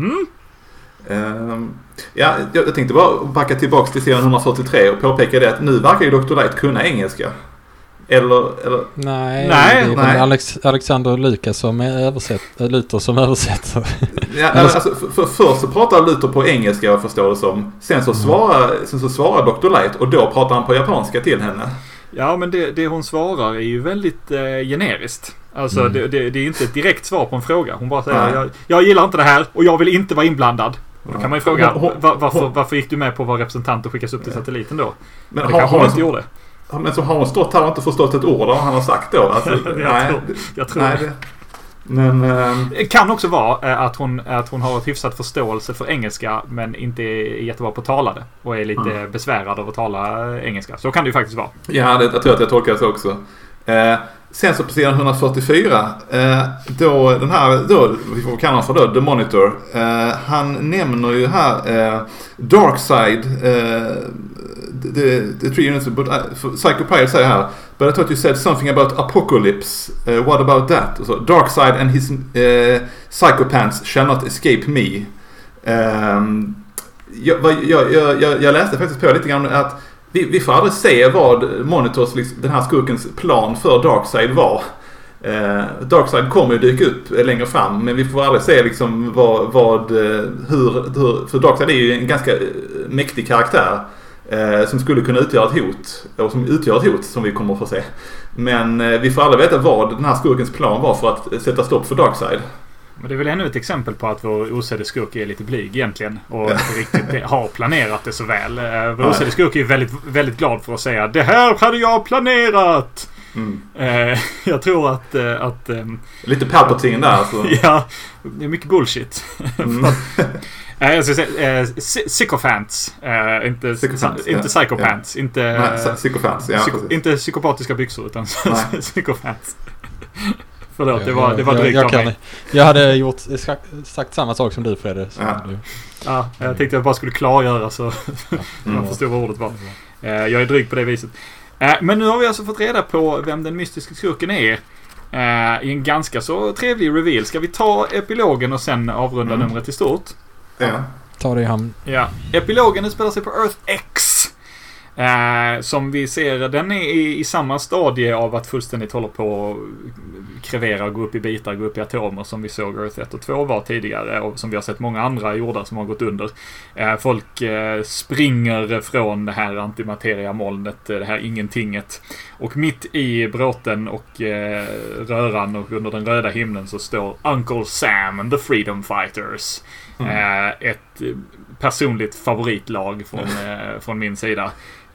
Ja, jag tänkte bara backa tillbaka till serien 143 och påpeka det att nu verkar ju Dr. Light kunna engelska. Eller... Nej, det är Alexander Lucas som Luther som översätter. Ja, alltså, först så pratar Luther på engelska, jag förstår det som. Sen så svarar Dr. Light och då pratar han på japanska till henne. Ja, men det hon svarar är ju väldigt generiskt. Alltså det är inte ett direkt svar på en fråga. Hon bara säger jag gillar inte det här och jag vill inte vara inblandad. Och då kan man ju fråga varför gick du med på att vara representant och skickas upp till satelliten då? Men det kanske hon inte gjorde. Men så har hon stått här och inte förstått ett ord av vad han har sagt då. Alltså, jag tror det. Men det kan också vara att hon har ett hyfsat förståelse för engelska men inte är jättebra på att tala det och är lite besvärad av att tala engelska. Så kan det ju faktiskt vara. Ja, jag tror att jag tolkar det så också. Sen så på sidan 144 då vi får kalla för då The Monitor. Han nämner ju här Darkseid the three units, but Psycho Pirate säger här, but I thought you said something about Apocalypse. What about that? So, Darkseid and his psychopaths shall not escape me. Jag läste faktiskt på lite grann att vi får aldrig se vad Monitors, den här skurkens plan för Darkseid var. Darkseid kommer ju dyka upp längre fram, men vi får aldrig se liksom hur för Darkseid är ju en ganska mäktig karaktär som skulle kunna utgöra ett hot och som utgör ett hot som vi kommer att få se. Men vi får aldrig veta vad den här skurkens plan var för att sätta stopp för Darkseid. Men det är väl ännu ett exempel på att vår osedde skurk är lite blyg egentligen och inte riktigt har planerat det så väl. Vår osedde skurk är väldigt, väldigt glad för att säga det här hade jag planerat! Jag tror att lite Palpatine där alltså. Ja, det är mycket bullshit. Jag ska säga sycophants, inte psychophants, inte sycophants, ja, inte psykopatiska byxor utan sycophants. Förlåt, det var drygt av mig. Jag hade gjort sagt samma sak som du, Fredrik. Ja, jag tänkte att jag bara skulle klargöra så man förstår vad ordet var. Jag är dryg på det viset. Men nu har vi alltså fått reda på vem den mystiska skurken är. I en ganska så trevlig reveal. Ska vi ta epilogen och sen avrunda numret i stort? Ja. Ta det i hamn. Ja. Epilogen utspelar sig på Earth X. Som vi ser, den är i samma stadie av att fullständigt hålla på att krevera, gå upp i bitar, gå upp i atomer som vi såg Earth 1 och 2 var tidigare och som vi har sett många andra jordar som har gått under. Folk springer från det här antimateriamolnet, det här ingentinget. Och mitt i bråten och röran och under den röda himlen så står Uncle Sam and the Freedom Fighters. Ett personligt favoritlag från min sida.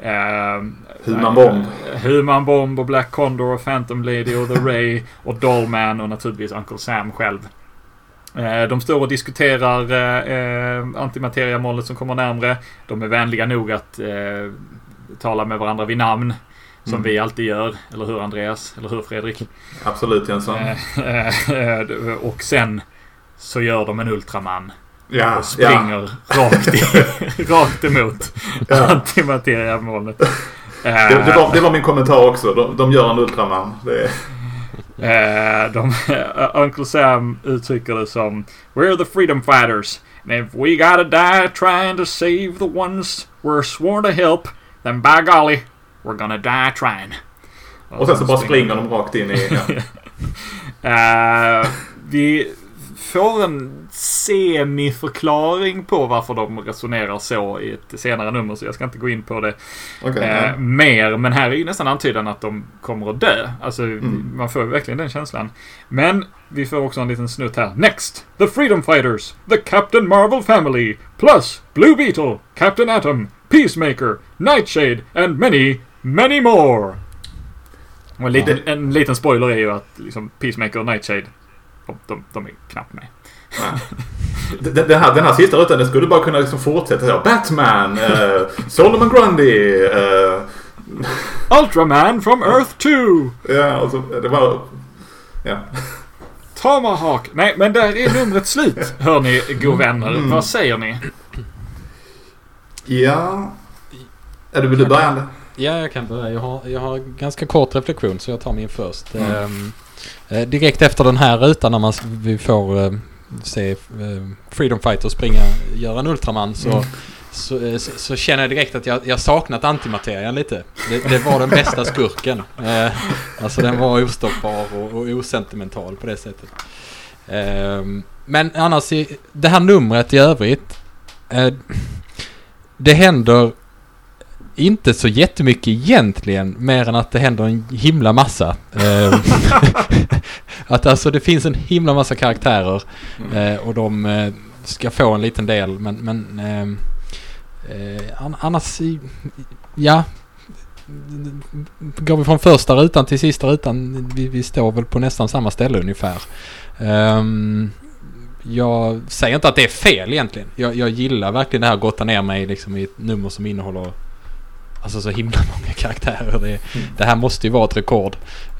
Human Bomb och Black Condor och Phantom Lady och The Ray och Dollman och naturligtvis Uncle Sam själv. De står och diskuterar antimateriamålet som kommer närmare. De är vänliga nog att tala med varandra vid namn som vi alltid gör. Eller hur, Andreas? Eller hur, Fredrik? Absolut, Jönsson. Och sen så gör de en Ultraman. Ja, och springer rakt emot antimateriamålet. Det var min kommentar också. De gör en Ultraman. Uncle Sam uttrycker det som We're the freedom fighters. And if we gotta die trying to save the ones we're sworn to help, then by golly, we're gonna die trying. Och sen så bara springer de rakt in i... Vi får en semiförklaring på varför de resonerar så i ett senare nummer, så jag ska inte gå in på det mer, men här är ju nästan antydan att de kommer att dö. Alltså man får verkligen den känslan. Men vi får också en liten snutt här. Next, the Freedom Fighters, the Captain Marvel family, plus Blue Beetle, Captain Atom, Peacemaker, Nightshade and many, many more. Och en liten spoiler är ju att liksom, Peacemaker och Nightshade de är knappt med. Den här sista rutan, den skulle bara kunna liksom fortsätta så. Batman, Solomon Grundy, Ultraman from Earth 2. Ja, alltså det var... Ja. Tomahawk. Nej, men där är numret slut. Hör ni, god vänner. Vad säger ni? Ja. Vill du börja? Ja, jag kan börja. Jag har ganska kort reflektion, så jag tar min först. Direkt efter den här rutan, när vi får se Freedom Fighter göra en Ultraman, så känner jag direkt att jag saknat antimaterian lite. Det var den bästa skurken. Alltså den var ostoppbar och osentimental på det sättet. Men annars, det här numret i övrigt, det händer inte så jättemycket egentligen, mer än att det händer en himla massa. Att alltså det finns en himla massa karaktärer och de ska få en liten del, men annars, ja, går vi från första rutan till sista rutan, vi står väl på nästan samma ställe ungefär. Jag säger inte att det är fel egentligen. Jag gillar verkligen det här, gotta ner mig liksom i ett nummer som innehåller alltså så himla många karaktärer. Det här måste ju vara ett rekord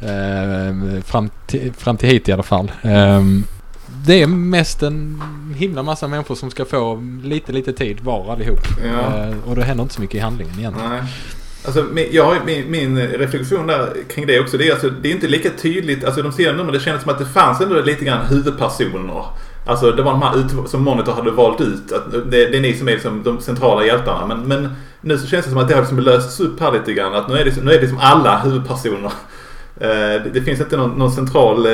fram till hit i alla fall. Det är mest en himla massa människor som ska få lite tid var allihop. Ja. Och det händer inte så mycket i handlingen egentligen. Nej. Alltså, min reflektion där kring det också, det är inte lika tydligt. Alltså de ser nummer, det känns som att det fanns ändå lite grann huvudpersoner. Alltså det var de här som Monitor hade valt ut. Att det är ni som är liksom de centrala hjältarna. Men nu så känns det som att det har liksom lösts upp här lite grann. Att nu är det liksom alla huvudpersoner. Det finns inte någon central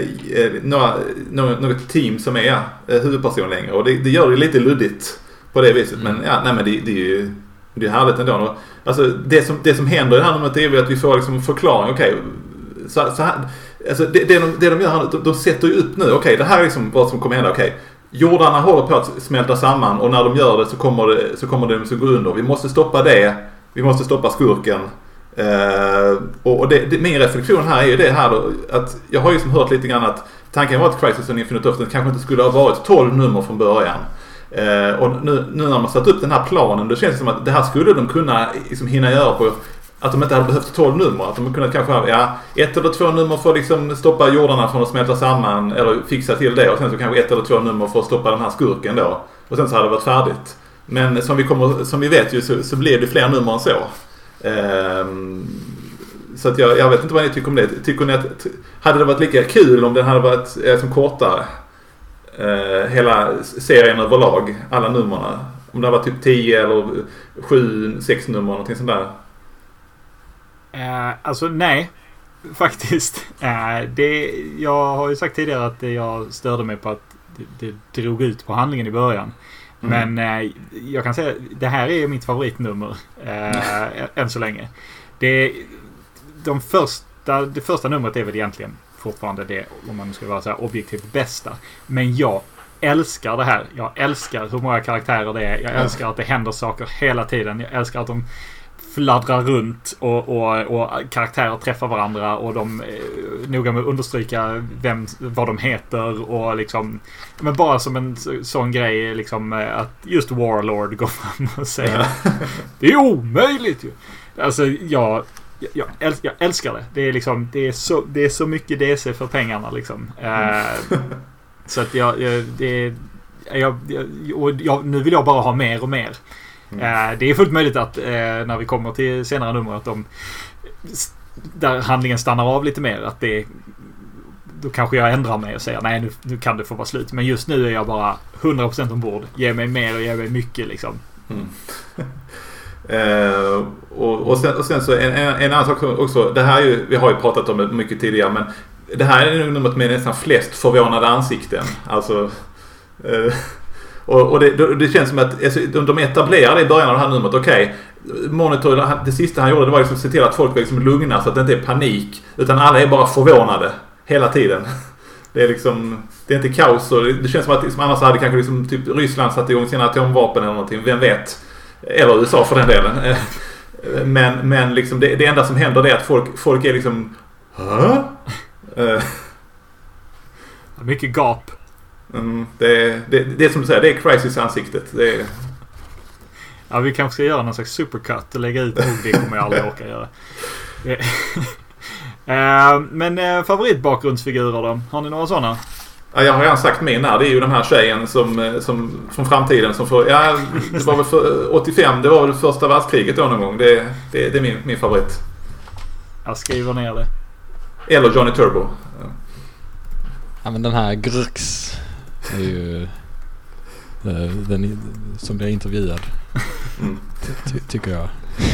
något team som är huvudperson längre. Och det gör det lite luddigt på det viset. Men ja, nej, men det är härligt ändå. Alltså det som händer i det här numret är väl att vi får liksom förklaring. Okej, så här, alltså det de gör här, de sätter ju upp nu. Okej, det här är liksom vad som kommer hända. Okej, jordarna håller på att smälta samman, och när de gör det så kommer det att gå under. Vi måste stoppa det. Vi måste stoppa skurken. Och min reflektion här är ju det här då, att jag har ju liksom hört lite grann att tanken var att Crisis on Infinite Earths kanske inte skulle ha varit 12 nummer från början. Och nu när man satt upp den här planen, det känns som att det här skulle de kunna liksom hinna göra på att de inte hade behövt 12 nummer. Att de kunde kanske ha 1 eller 2 nummer för att liksom stoppa jordarna från att smälta samman eller fixa till det, och sen så kanske 1 eller 2 nummer för att stoppa den här skurken då. Och sen så hade det varit färdigt. Men som vi vet ju så blir det fler nummer än så. Så att jag vet inte vad ni tycker om det. Tycker ni att hade det varit lika kul om den hade varit som kortare? Hela serien överlag, alla nummerna, om det var typ 10 eller 7-6 nummer, någonting sånt där. Alltså nej, faktiskt. Jag har ju sagt tidigare att jag störde mig på att det drog ut på handlingen i början. Men jag kan säga det här är mitt favoritnummer än så länge. Det första numret är väl egentligen fortfarande det, om man ska vara så här objektivt bästa. Men jag älskar det här. Jag älskar hur många karaktärer det är. Jag älskar att det händer saker hela tiden. Jag älskar att de fladdrar runt och karaktärer träffar varandra, och de är noga med att understryka vad de heter, och liksom, men bara som en sån grej liksom, att just Warlord går fram och säger det är omöjligt ju. Alltså jag älskar det. Det är liksom, det är så mycket DC för pengarna liksom. Så att nu vill jag bara ha mer och mer. Det är fullt möjligt att när vi kommer till senare nummer att där handlingen stannar av lite mer, att då kanske jag ändrar mig och säger nej, nu kan det få vara slut. Men just nu är jag bara 100% ombord. Ge mig mer och ge mig mycket liksom. Och sen så en annan sak också, det här är ju, vi har ju pratat om det mycket tidigare, men det här är nog numret med nästan flest förvånade ansikten. Alltså och det känns som att alltså, de etablerade i början av det här numret. Okej, Monitor, det sista han gjorde, det var liksom att se till att folk var liksom lugna, så att det inte är panik, utan alla är bara förvånade hela tiden. Det är liksom, det är inte kaos, och det känns som att liksom, annars hade kanske liksom, typ Ryssland satt igång sina atomvapen eller någonting, vem vet, eller USA för den delen. Men liksom det enda som händer är att folk är liksom mycket gap. Det är som du säger, det är Crisis i ansiktet. Det är... Ja, vi kanske ska göra någon slags supercut och lägga ut nog. Det kommer jag aldrig orka göra. Men favoritbakgrundsfigurer då? Har ni några sådana? Ja, jag har redan sagt min här. Det är ju den här tjejen som från framtiden som får... Ja, det var väl för 85. Det var väl första världskriget då någon gång. Det är min favorit. Jag skriver ner det. Eller Johnny Turbo. Ja, men den här Grux är ju den som blir intervjuad. Tycker jag.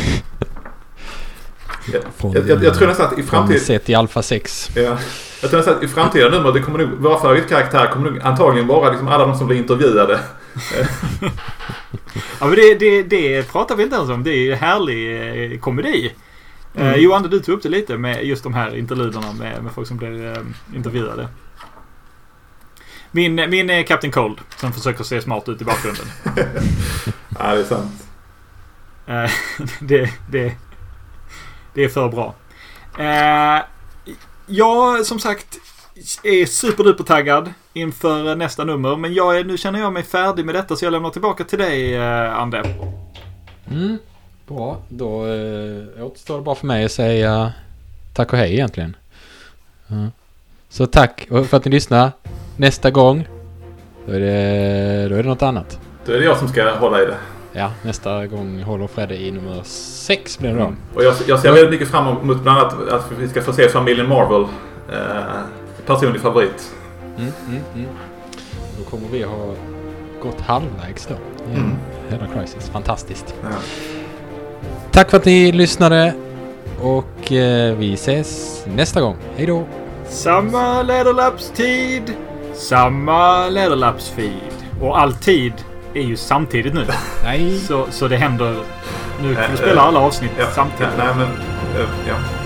Jag tror nästan att i framtiden... Sett i Alpha 6. Ja. Jag tror nästan att i framtiden nummer, det kommer nog... Våra favoritkaraktär kommer nog antagligen vara liksom alla de som blir intervjuade. Ja, men det pratar vi inte ens om. Det är ju härlig komedi. Johan, du tog upp det lite med just de här interluderna med folk som blir intervjuade. Min är Captain Cold som försöker se smart ut i bakgrunden. Ja, det är sant. Det är för bra. Jag som sagt är superduper taggad inför nästa nummer, men nu känner jag mig färdig med detta, så jag lämnar tillbaka till dig, Ande. Bra, då återstår det bara för mig att säga tack och hej egentligen. Så tack för att ni lyssnar. Nästa gång då är det något annat. Då är det jag som ska hålla i det. Ja, nästa gång håller Fredde i nummer 6 blir det då. Och jag ser väldigt mycket fram emot bland annat att vi ska få se familjen Marvel. Personlig favorit. Då kommer vi ha gått halvvägs då. Hela Crisis. Fantastiskt. Ja. Tack för att ni lyssnade. Och vi ses nästa gång. Hej då! Samma Leatherlaps-tid, samma Leatherlaps-feed. Och alltid är ju samtidigt nu. Nej. Så det händer... Nu får du spela alla avsnitt samtidigt. Nej, men... Ja.